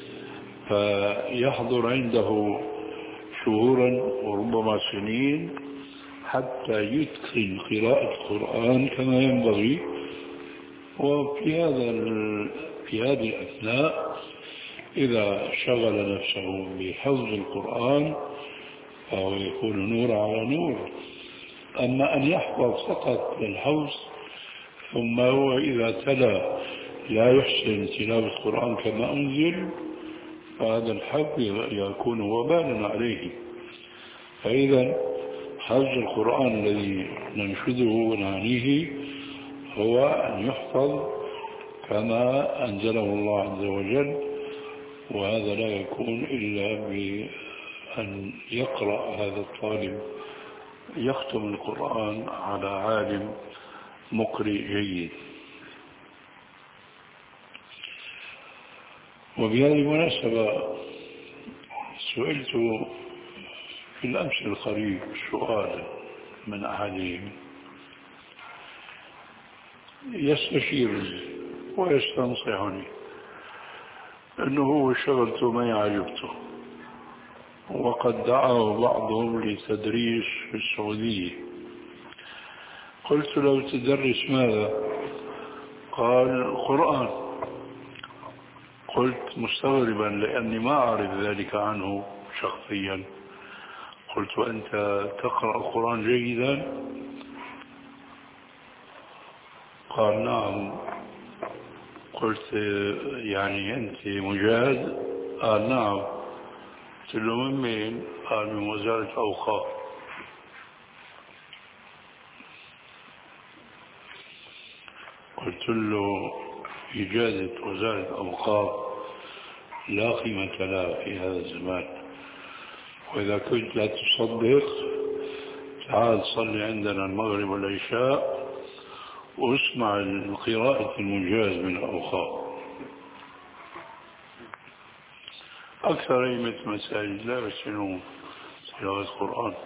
فيحضر عنده شهورا وربما سنين حتى يتقن قراءة القرآن كما ينبغي. وفي هذا في هذه الأثناء إذا شغل نفسه بحفظ القرآن فهو يكون نور على نور. أما أن يحفظ فقط للحفظ ثم هو إذا تلا لا يحسن تلاوة القرآن كما أنزل، فهذا الحفظ يكون وبالا عليه. فإذا حفظ القرآن الذي ننشده ونعنيه هو أن يحفظ كما أنزله الله عز وجل، وهذا لا يكون إلا بأن يقرأ هذا الطالب يختم القرآن على عالم مقرئ جيد. وبهذه المناسبة سئلت في الأمس القريب سؤال من أحدهم يستشيرني ويستنصحني أنه هو شغلته ما يعجبته، وقد دعاه بعضهم لتدريس في السعودية، قلت له تدرس ماذا؟ قال القرآن. قلت مستغربا لأني ما أعرف ذلك عنه شخصيا. قلت وأنت تقرأ القرآن جيدا؟ قال نعم. قلت يعني أنت مجاهد؟ قال نعم. قلت له من مين؟ قال من وزارة أوقاف. قلت له إجازة وزارة أوقاف لا قيمة لها في هذا الزمان، وإذا كنت لا تصدق تعال صلي عندنا المغرب والعشاء واسمع القراءة المجاز من الأوقاف. أكثر أئمة مساجد لا يحسنون تلاوة القرآن.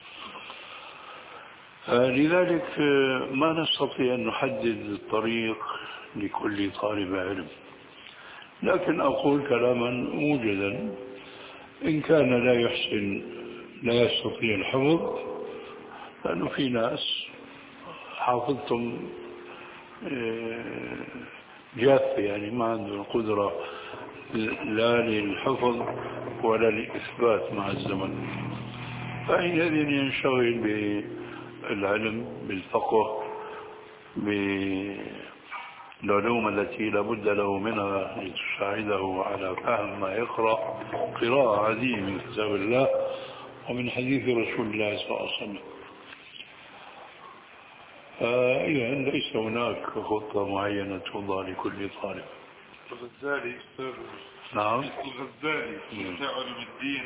لذلك ما نستطيع أن نحدد الطريق لكل طالب علم، لكن أقول كلاما موجدا: إن كان لا يحسن لا يستطيع الحفظ، لأنه في ناس حافظتم جاف يعني ما عنده القدرة لا للحفظ ولا للإثبات مع الزمن، فحينئذ ينشغل بالعلم بالفقه بالعلوم التي لابد له منها لتساعده على فهم ما يقرأ قراءة عادية من كتاب الله ومن حديث رسول الله صلى الله عليه وسلم. فإذا ليس هناك خطة معينة توضع لكل طالب. الغزالي أستاذ نعم. الغزالي في علم الدين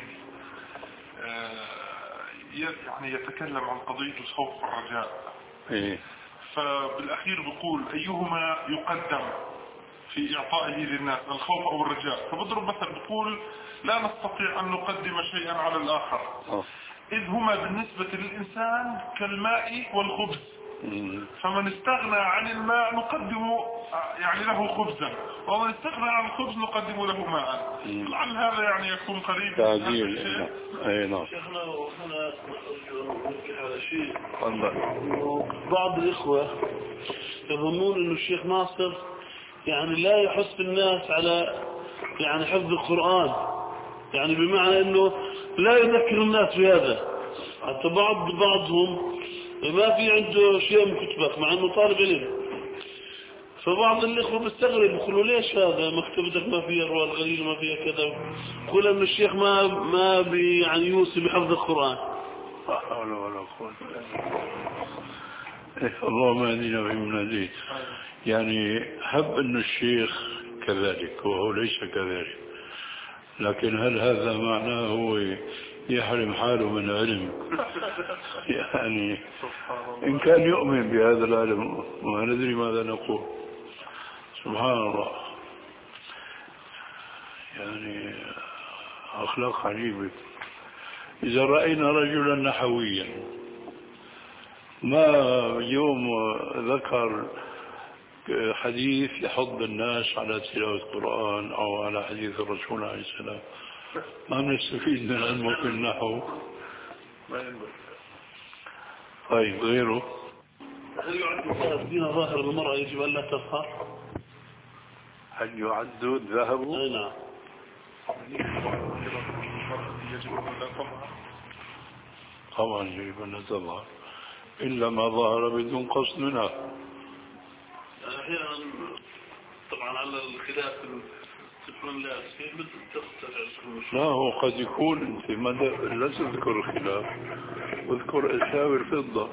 يعني يتكلم عن قضية الخوف والرجاء. إيه. فبالأخير بيقول أيهما يقدم في إعطائه للناس، الخوف أو الرجاء؟ فبضرب مثل بيقول لا نستطيع أن نقدم شيئا على الآخر أوه. إذ هما بالنسبة للإنسان كالماء والخبز، فمن استغنى عن الماء نقدم يعني له خبزا، ومن استغنى عن الخبز نقدم له ماء. لعل هذا يعني يكون قريب تعديل. اي نعم. شيخنا وهنا هذا شيء. والله بعض الإخوة يظنون أن الشيخ ناصر يعني لا يحث الناس على يعني حفظ القرآن، يعني بمعنى أنه لا يذكر الناس بهذا. حتى بعض بعضهم ما في عنده شيء من كتبك مع أنه طالب علم، فبعض الإخوة بيستغرب يقولوا ليش هذا مكتبتك ما فيها الرواية الغليل ما فيها كذا، يقول أن الشيخ ما ما بي يعني يوصي بحفظ القرآن. لا حول ولا قوة اللهم اهدنا فيمن هديت. يعني حب أن الشيخ كذلك وهو ليس كذلك، لكن هل هذا معناه هو يحرم حاله من علم؟ يعني إن كان يؤمن بهذا العلم ما ندري ماذا نقول. سبحان الله، يعني أخلاق عجيبة. إذا رأينا رجلا نحويا ما يوم ذكر حديث يحض الناس على تلاوة القرآن أو على حديث الرسول عليه السلام، ما نستفيد من علمه في النحو. طيب غيره؟ هل يعد دين ظاهر المرأة يجب أن لا تظهر؟ هل يعد الذهب؟ أي نعم. طبعا يجب أن لا تظهر إلا ما ظهر بدون قصد منها. أحيانا طبعا على الخلاف تكون لا لا هو قد يكون أنت ما لا تذكر الخلاف واذكر أساور فضة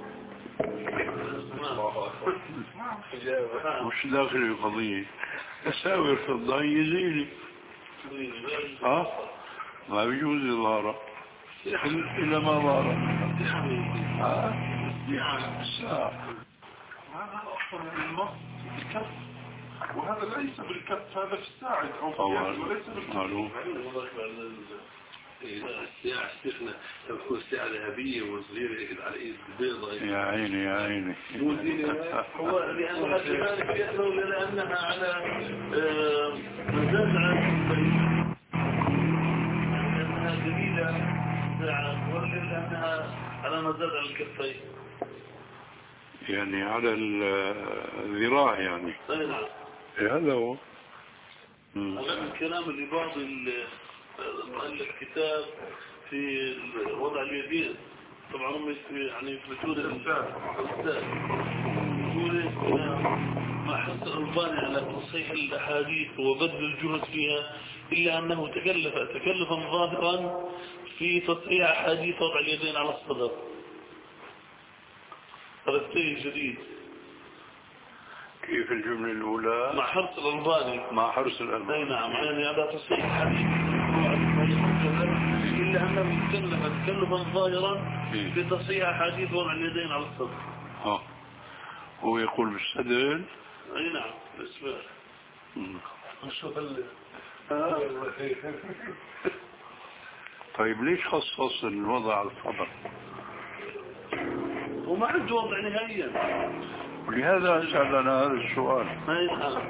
مش داخل القضية. أساور فضة يزيلي ها ما بيجوز الظاهرة إلا ما ظهر. ها يعني الساعة هذا أصلا النص بالكف، وهذا ليس بالكف، هذا في الساعد أو في طبعا وليس بالكف. معلوم. الساعة استثنى تكون الساعة ذهبية وصغيرة على إيد بيضة. يا عيني يا عيني. هو لأنها كذلك يأتوا لأنها على مزازع لأنها جميلة ساعة، ولا لأنها على مزازع الكفين. يعني على الذراع يعني. أي نعم. هذا هو. هذا الكلام اللي بعض مؤلف كتاب في وضع اليدين طبعا هم يعني يثبتون الأستاذ يقول ما حس الألباني على تصحيح الأحاديث وبذل الجهد فيها إلا أنه تكلف تكلفا ظاهرا في تصحيح أحاديث وضع اليدين على الصدر. هذا الشيء جديد. كيف الجملة الأولى؟ مع حرص الألباني. مع حرص الألباني. أي نعم. يعني على تصحيح الحديث إلا أنه تكلف تكلفا ظاهرا في تصحيح أحاديث وضع اليدين على الصدر. ها. هو يقول بالسدل. أي نعم. بالنسبة. نشوف ال. طيب ليش خصص الوضع على الصدر؟ وما عنده وضع نهائيا. ولهذا سألنا هذا السؤال. أي نعم.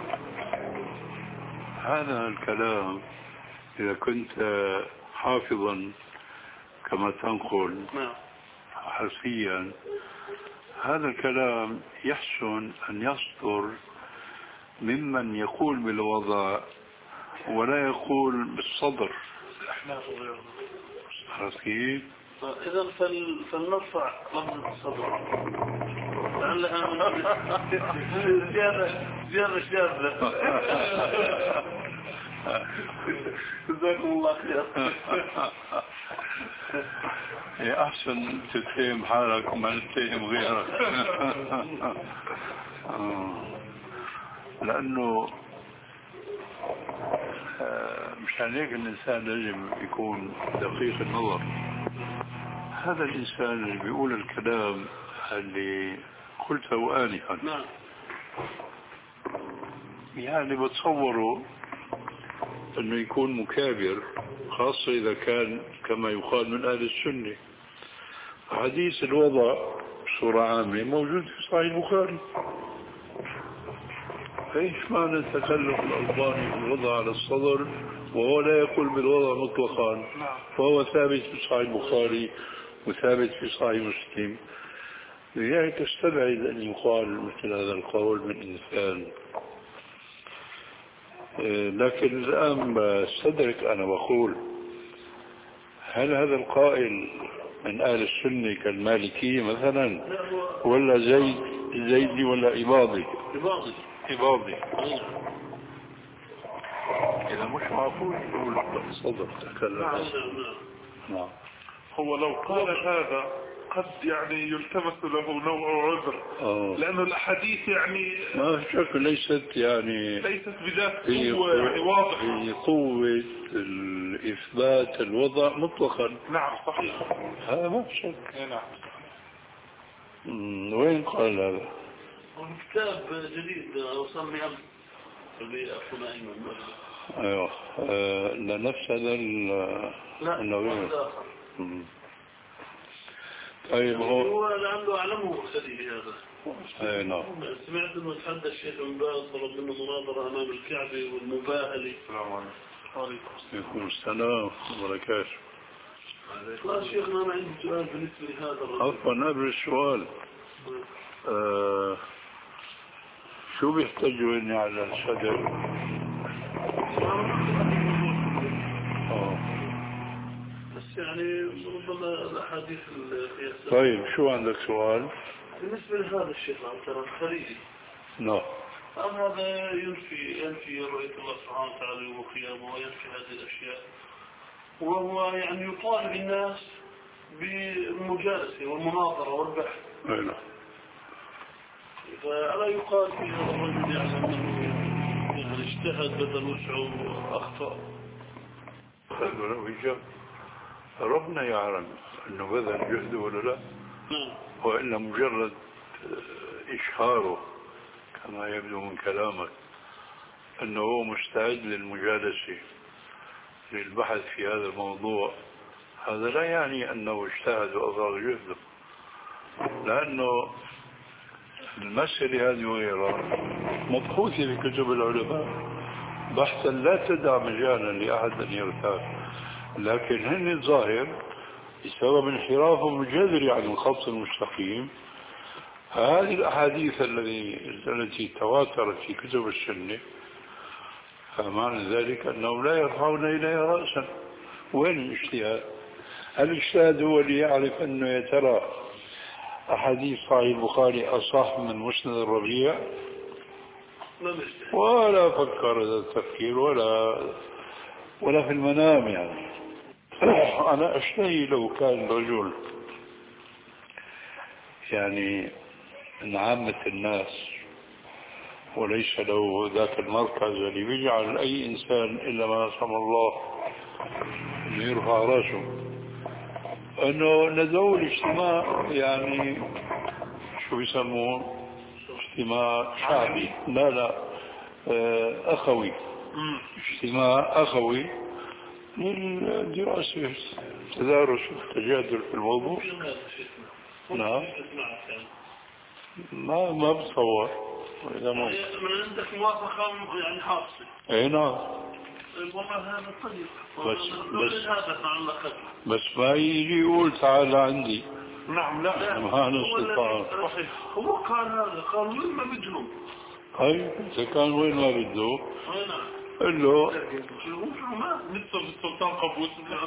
هذا الكلام إذا كنت حافظا كما تنقل نعم. حرفيا هذا الكلام يحسن أن يصدر ممن يقول بالوضع ولا يقول بالصدر. حرفيا. إذا فل... فلنرفع لفظ الصدر لعلها زيادة زيادة زيادة. جزاكم الله خير. يا أحسن تتهم حالك وما تتهم غيرك. لأنه مشان هيك الإنسان لازم يكون دقيق النظر. هذا الإنسان اللي بيقول الكلام اللي قلته آنفا نعم. يعني بتصوره أنه يكون مكابر، خاصة إذا كان كما يقال من أهل السنة. حديث الوضع بصورة عامة موجود في صحيح البخاري. ايش معنى تكلف الألباني بالوضع على الصدر وهو لا يقول بالوضع مطلقا، فهو ثابت في صحيح البخاري وثابت في صحيح مسلم. لذلك تستبعد أن يقال مثل هذا القول من إنسان. لكن الآن بستدرك أنا بقول هل هذا القائل من أهل السنة كالمالكية مثلا ولا زيد زيدي ولا إباضي؟ إباضي. إباضي. إذا مش معقول يقول صدر تكلم. نعم. هو لو قال هذا قد يعني يلتمس له نوع عذر. أوه. لأنه الأحاديث يعني ما شك ليست يعني ليست بذات قوة يعني واضح في قوة الإثبات الوضع مطلقا. نعم صحيح. هذا ما في شك. نعم. وين قال هذا؟ كتاب جديد أسمي أمس لأخونا أيمن. أيوه آه لنفس هذا النوع. طيب هو هو لعله أعلمه سديدي هذا. أي نعم. سمعت أنه تحدى الشيخ بن باز طلب منه مناظرة أمام الكعبة والمباهلة. السلام عليكم. عليكم السلام وبركاته. لا شيخنا أنا عندي سؤال بالنسبة لهذا الرجل. عفوا قبل السؤال آه شو بيحتاجوا إني على الصدر؟ آه. بس يعني ربما الأحاديث فيها. طيب شو عندك سؤال؟ بالنسبة لهذا الشيخ عبد الخليلي. نعم. أم هذا ينفي ينفي رؤية الله سبحانه وتعالى يوم القيامة وينفي هذه الأشياء، وهو يعني يطالب الناس بالمجالسة والمناظرة والبحث. نعم. فألا يقال في هذا الرجل يعني أنه يعني اجتهد بدل وسعه وأخطأ؟ ربنا يعلم أنه بذل جهده ولا لا. نعم. وإلا مجرد إشهاره كما يبدو من كلامك أنه هو مستعد للمجالسة للبحث في هذا الموضوع، هذا لا يعني أنه اجتهد وأظهر جهده، لأنه المسألة هذه وغيرها مبحوثة في كتب العلماء بحثا لا تدع مجالا لأحد أن يرتاب، لكن هن الظاهر بسبب انحرافهم الجذري عن الخط المستقيم هذه الأحاديث الذي التي تواترت في كتب السنة فمعنى ذلك أنهم لا يرفعون إليها رأسا. وين الاجتهاد؟ الاجتهاد هو اللي يعرف أنه يا ترى أحاديث صحيح البخاري أصح من مسند الربيع، ولا فكر هذا التفكير ولا ولا في المنام. يعني أنا أشتهي لو كان رجل يعني من عامة الناس وليس له ذاك المركز اللي بيجعل أي إنسان إلا ما نسم الله أنه يرفع راسه، أنه ندعو الاجتماع يعني شو بيسموه اجتماع شعبي، لا لا أخوي، اجتماع أخوي للدراسة تدارس التجادل في الموضوع. نعم ما ما بتصور إذا ما من عندك موافقة يعني حاصل. أي نعم. والله هذا طيب. بس بس هذا بس ما يجي يقول تعال عندي. نعم لا ما نستطيع. هو قال هذا قال وين ما بدهم. أي إذا كان وين ما بده. نعم. قل له ما نتصل بالسلطان قبوس.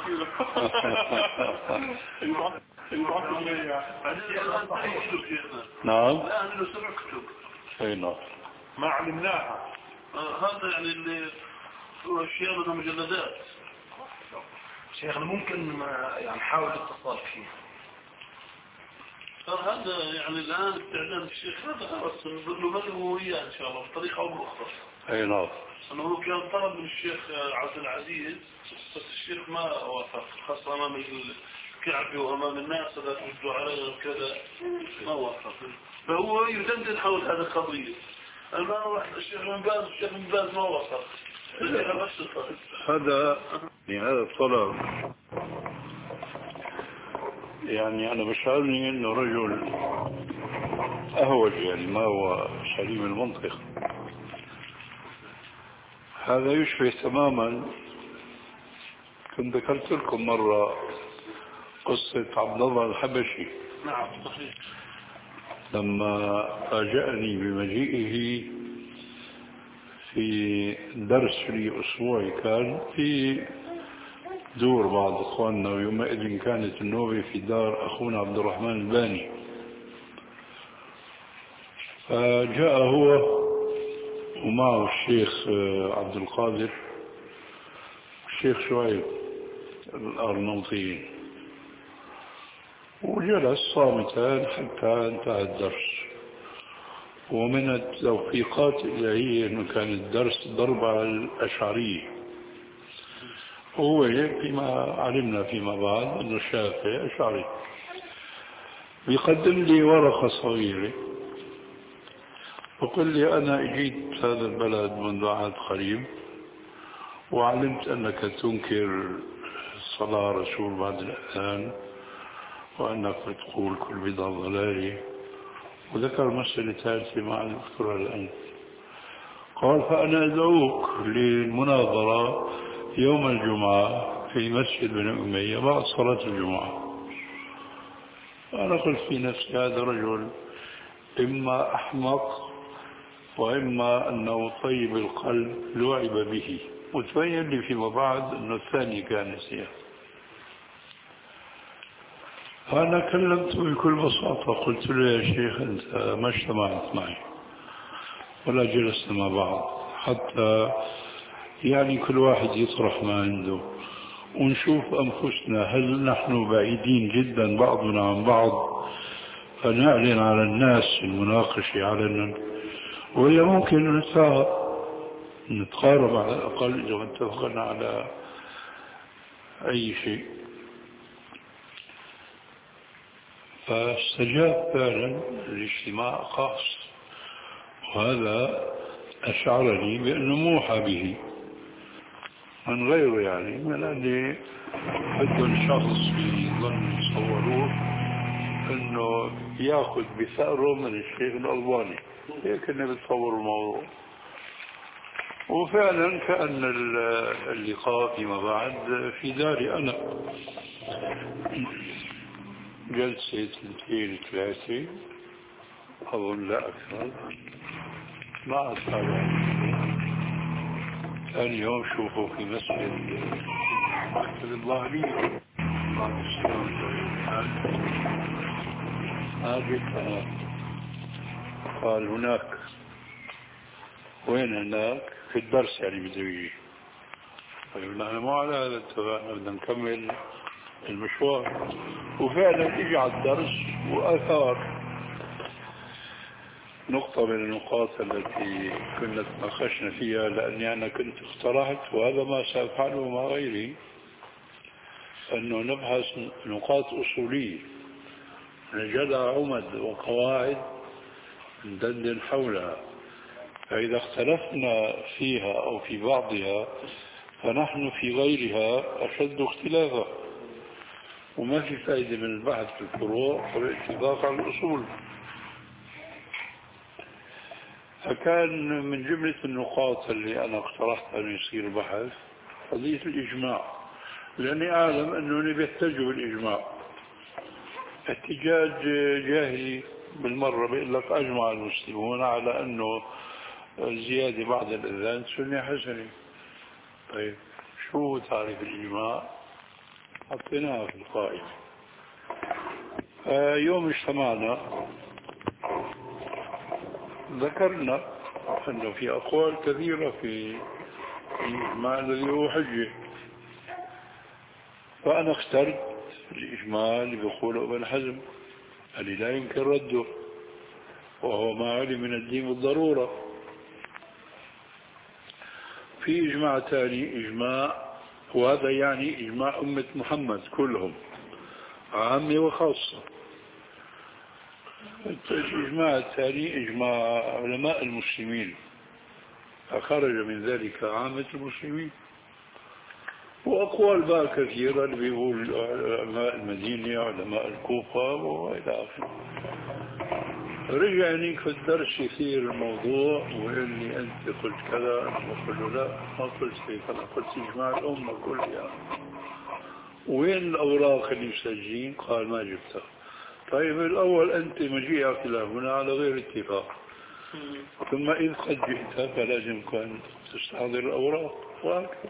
نعم. لا أنا له سبع كتب. أي نعم. ما علمناها. هذا يعني اللي أشياء منها مجلدات. شيخنا ممكن يعني نحاول الاتصال فيه. هذا يعني الآن استعداد الشيخ هذا بس نبلغه وياه إن شاء الله بطريقة أو بأخرى. أي نعم. أنه كان طلب من الشيخ عبد العزيز بس الشيخ ما وافق، خاصة أمام الكعبة وأمام الناس لا تردوا عليه وكذا ما وافق، فهو يدندن حول هذه القضية. الآن واحد الشيخ من باز الشيخ من باز ما وافق. هذا يعني هذا الطلب يعني أنا بشعرني إنه رجل أهوج، يعني ما هو سليم المنطق. هذا يشبه تماما، كنت ذكرت لكم مرة قصة عبد الله الحبشي. نعم صحيح. لما فاجأني بمجيئه في درس لي أسبوعي كان في دور بعض إخواننا، ويومئذ كانت النوبة في دار أخونا عبد الرحمن الباني. فجاء هو ومعه الشيخ عبد القادر والشيخ شعيب الأرنوطيين، وجلس صامتا حتى انتهى الدرس. ومن التوفيقات الإلهية أنه كان الدرس ضرب على الأشعرية، وهو فيما علمنا فيما بعد أنه الشافعي أشعري. بيقدم لي ورقة صغيرة وقال لي أنا أجيت هذا البلد منذ عهد قريب، وعلمت أنك تنكر الصلاة رسول بعد الأذان، وأنك تقول كل بدعة ضلالة، وذكر مسألة ثالثة ما أذكرها الآن. قال فأنا أدعوك للمناظرة يوم الجمعة في مسجد بن أمية بعد صلاة الجمعة. أنا قلت في نفسي هذا رجل إما أحمق وإما أنه طيب القلب لعب به، وتبين لي فيما بعد أنه الثاني كان سيئا. فأنا كلمت بكل بساطة، قلت له يا شيخ أنت ما اجتمعت معي ولا جلسنا مع بعض حتى يعني كل واحد يطرح ما عنده ونشوف أنفسنا هل نحن بعيدين جدا بعضنا عن بعض فنعلن على الناس المناقشة علنا، ولا ممكن نتقارب على الأقل إذا اتفقنا على أي شيء. فاستجاب فعلا الاجتماع خاص، وهذا أشعرني بأنه موحى به من غيره، يعني من اللي بده الشخص يظن يصوروه أنه يأخذ بثأره من الشيخ الألباني، هيك إنه بتصور الموضوع. وفعلا كأن اللقاء فيما بعد في داري أنا، جلسة اثنتين ثلاثة أظن لا أكثر، ما أتابع. ثاني يوم شوفوا في مسجد مكتب الظاهرية بعد الصيام ما جيت أنا. قال هناك. وين هناك؟ في الدرس يعني بده يجي. طيب نحن مو على هذا اتفقنا، بدنا نكمل المشوار. وفعلا اجى على الدرس واثار نقطة من النقاط التي كنا تناقشنا فيها، لأني أنا كنت اقترحت وهذا ما سأفعله مع غيري، أنه نبحث نقاط أصولية نجدها عمد وقواعد ندندن حولها، فإذا اختلفنا فيها أو في بعضها فنحن في غيرها أشد اختلافا، وما في فائدة من البحث في الفروع والاتفاق على الأصول. فكان من جملة النقاط اللي أنا اقترحت أن يصير بحث قضية الإجماع، لأني أعلم أنه بيحتاجوا بالإجماع. احتجاج جاهلي بالمرة، بيقول لك أجمع المسلمون على أنه زيادة بعد الأذان سنة حسنة. طيب شو تعريف الإجماع؟ حطيناها في القائمة. يوم اجتمعنا ذكرنا أنه في أقوال كثيرة في الإجماع الذي هو حجة، فأنا اخترت الإجماع اللي بيقوله ابن حزم اللي لا يمكن رده، وهو ما علم من الدين بالضرورة. في إجماع ثاني، إجماع وهذا يعني إجماع أمة محمد كلهم عامة وخاصة. الإجماع الثاني إجماع علماء المسلمين، فخرج من ذلك عامة المسلمين. وأقوال بقى كثيرة اللي بيقول علماء المدينة، علماء الكوفة وإلى آخره. رجع هنيك في الدرس يثير الموضوع ويقول لي أنت قلت كذا، أنا قلت له لا ما قلت هيك، أنا قلت إجماع الأمة كلها. وين الأوراق اللي مسجلين؟ قال ما جبتها. طيب الأول أنت مجيئك إلى هنا على غير اتفاق، ثم إذ قد جئت فلازم كان تستحضر الأوراق وهكذا.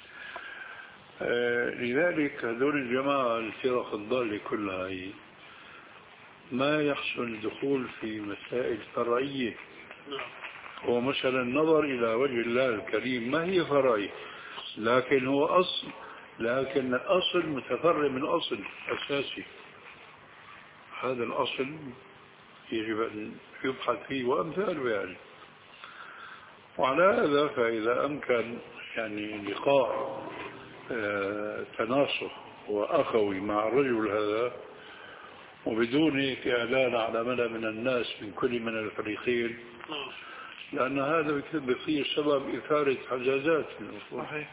آه لذلك هذول الجماعة الفرق الضالة كلها هي ما يحسن الدخول في مسائل فرعية. هو مثلا النظر إلى وجه الله الكريم ما هي فرعية، لكن هو أصل، لكن الأصل متفرع من أصل أساسي. هذا الأصل يجب أن يبحث فيه وأمثاله يعني. وعلى هذا فإذا أمكن يعني لقاء آه تناصح وأخوي مع الرجل هذا وبدون إعلان على ملأ من الناس من كل من الفريقين، لأن هذا بيصير سبب إثارة حجازات من الأصول. صحيح.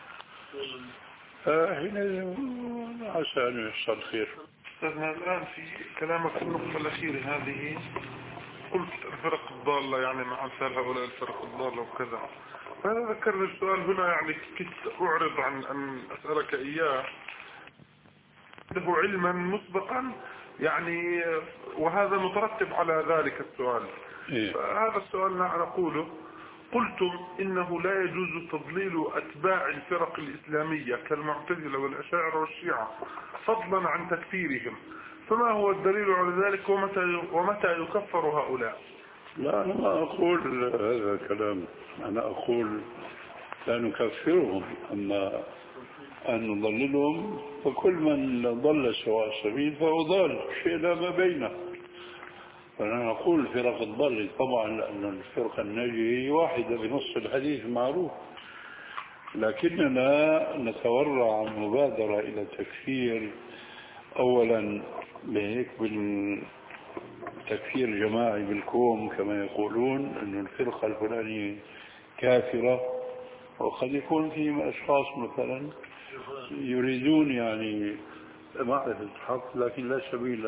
فحين عسى أن يحصل خير. أستاذنا الآن في كلامك في النقطة الأخيرة هذه قلت الفرق الضالة، يعني مع أمثال هؤلاء الفرق الضالة وكذا. فأنا ذكرني السؤال هنا، يعني كنت أعرض عن أن أسألك إياه له علما مسبقا يعني، وهذا مترتب على ذلك السؤال. إيه؟ فهذا السؤال نقوله قلتم إنه لا يجوز تضليل أتباع الفرق الإسلامية كالمعتزلة والأشاعرة والشيعة فضلا عن تكفيرهم، فما هو الدليل على ذلك ومتى, ومتى يكفر هؤلاء؟ لا أنا ما أقول هذا الكلام، أنا أقول لا نكفرهم، أما أن نضللهم فكل من ضل سواء السبيل فهو ضال، شيء لا ما بينه. فأنا نقول فرق الضل طبعا لأن الفرقة الناجية هي واحدة بنص الحديث معروف، لكننا نتورع عن مبادرة إلى تكفير أولا بهيك بالتكفير جماعي بالكوم كما يقولون أن الفرقة الفلانية كافرة، وقد يكون في أشخاص مثلا يريدون يعني معرفة الحق لكن لا سبيل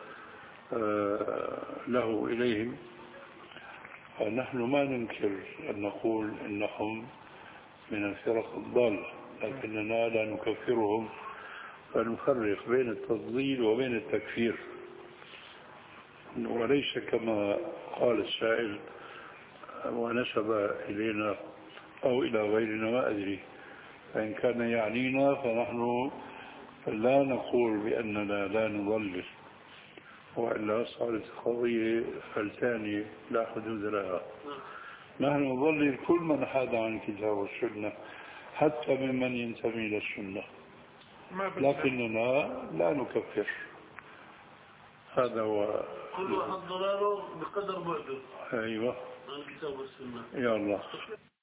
له إليهم. فنحن ما ننكر أن نقول إنهم من الفرق الضالة، لكننا لا نكفرهم، فنفرق بين التضليل وبين التكفير. وليس كما قال السائل ونسب إلينا أو إلى غيرنا ما أدري. فإن كان يعنينا فنحن لا نقول بأننا لا نضلل، وإلا صارت قضية فلتانية لا حدود لها. نحن نضلل كل من حاد عن الكتاب والسنة حتى ممن ينتمي إلى السنة، لكننا لا نكفر. هذا هو كل واحد ضلاله بقدر بعده. أيوة عن الكتاب والسنة. يا الله.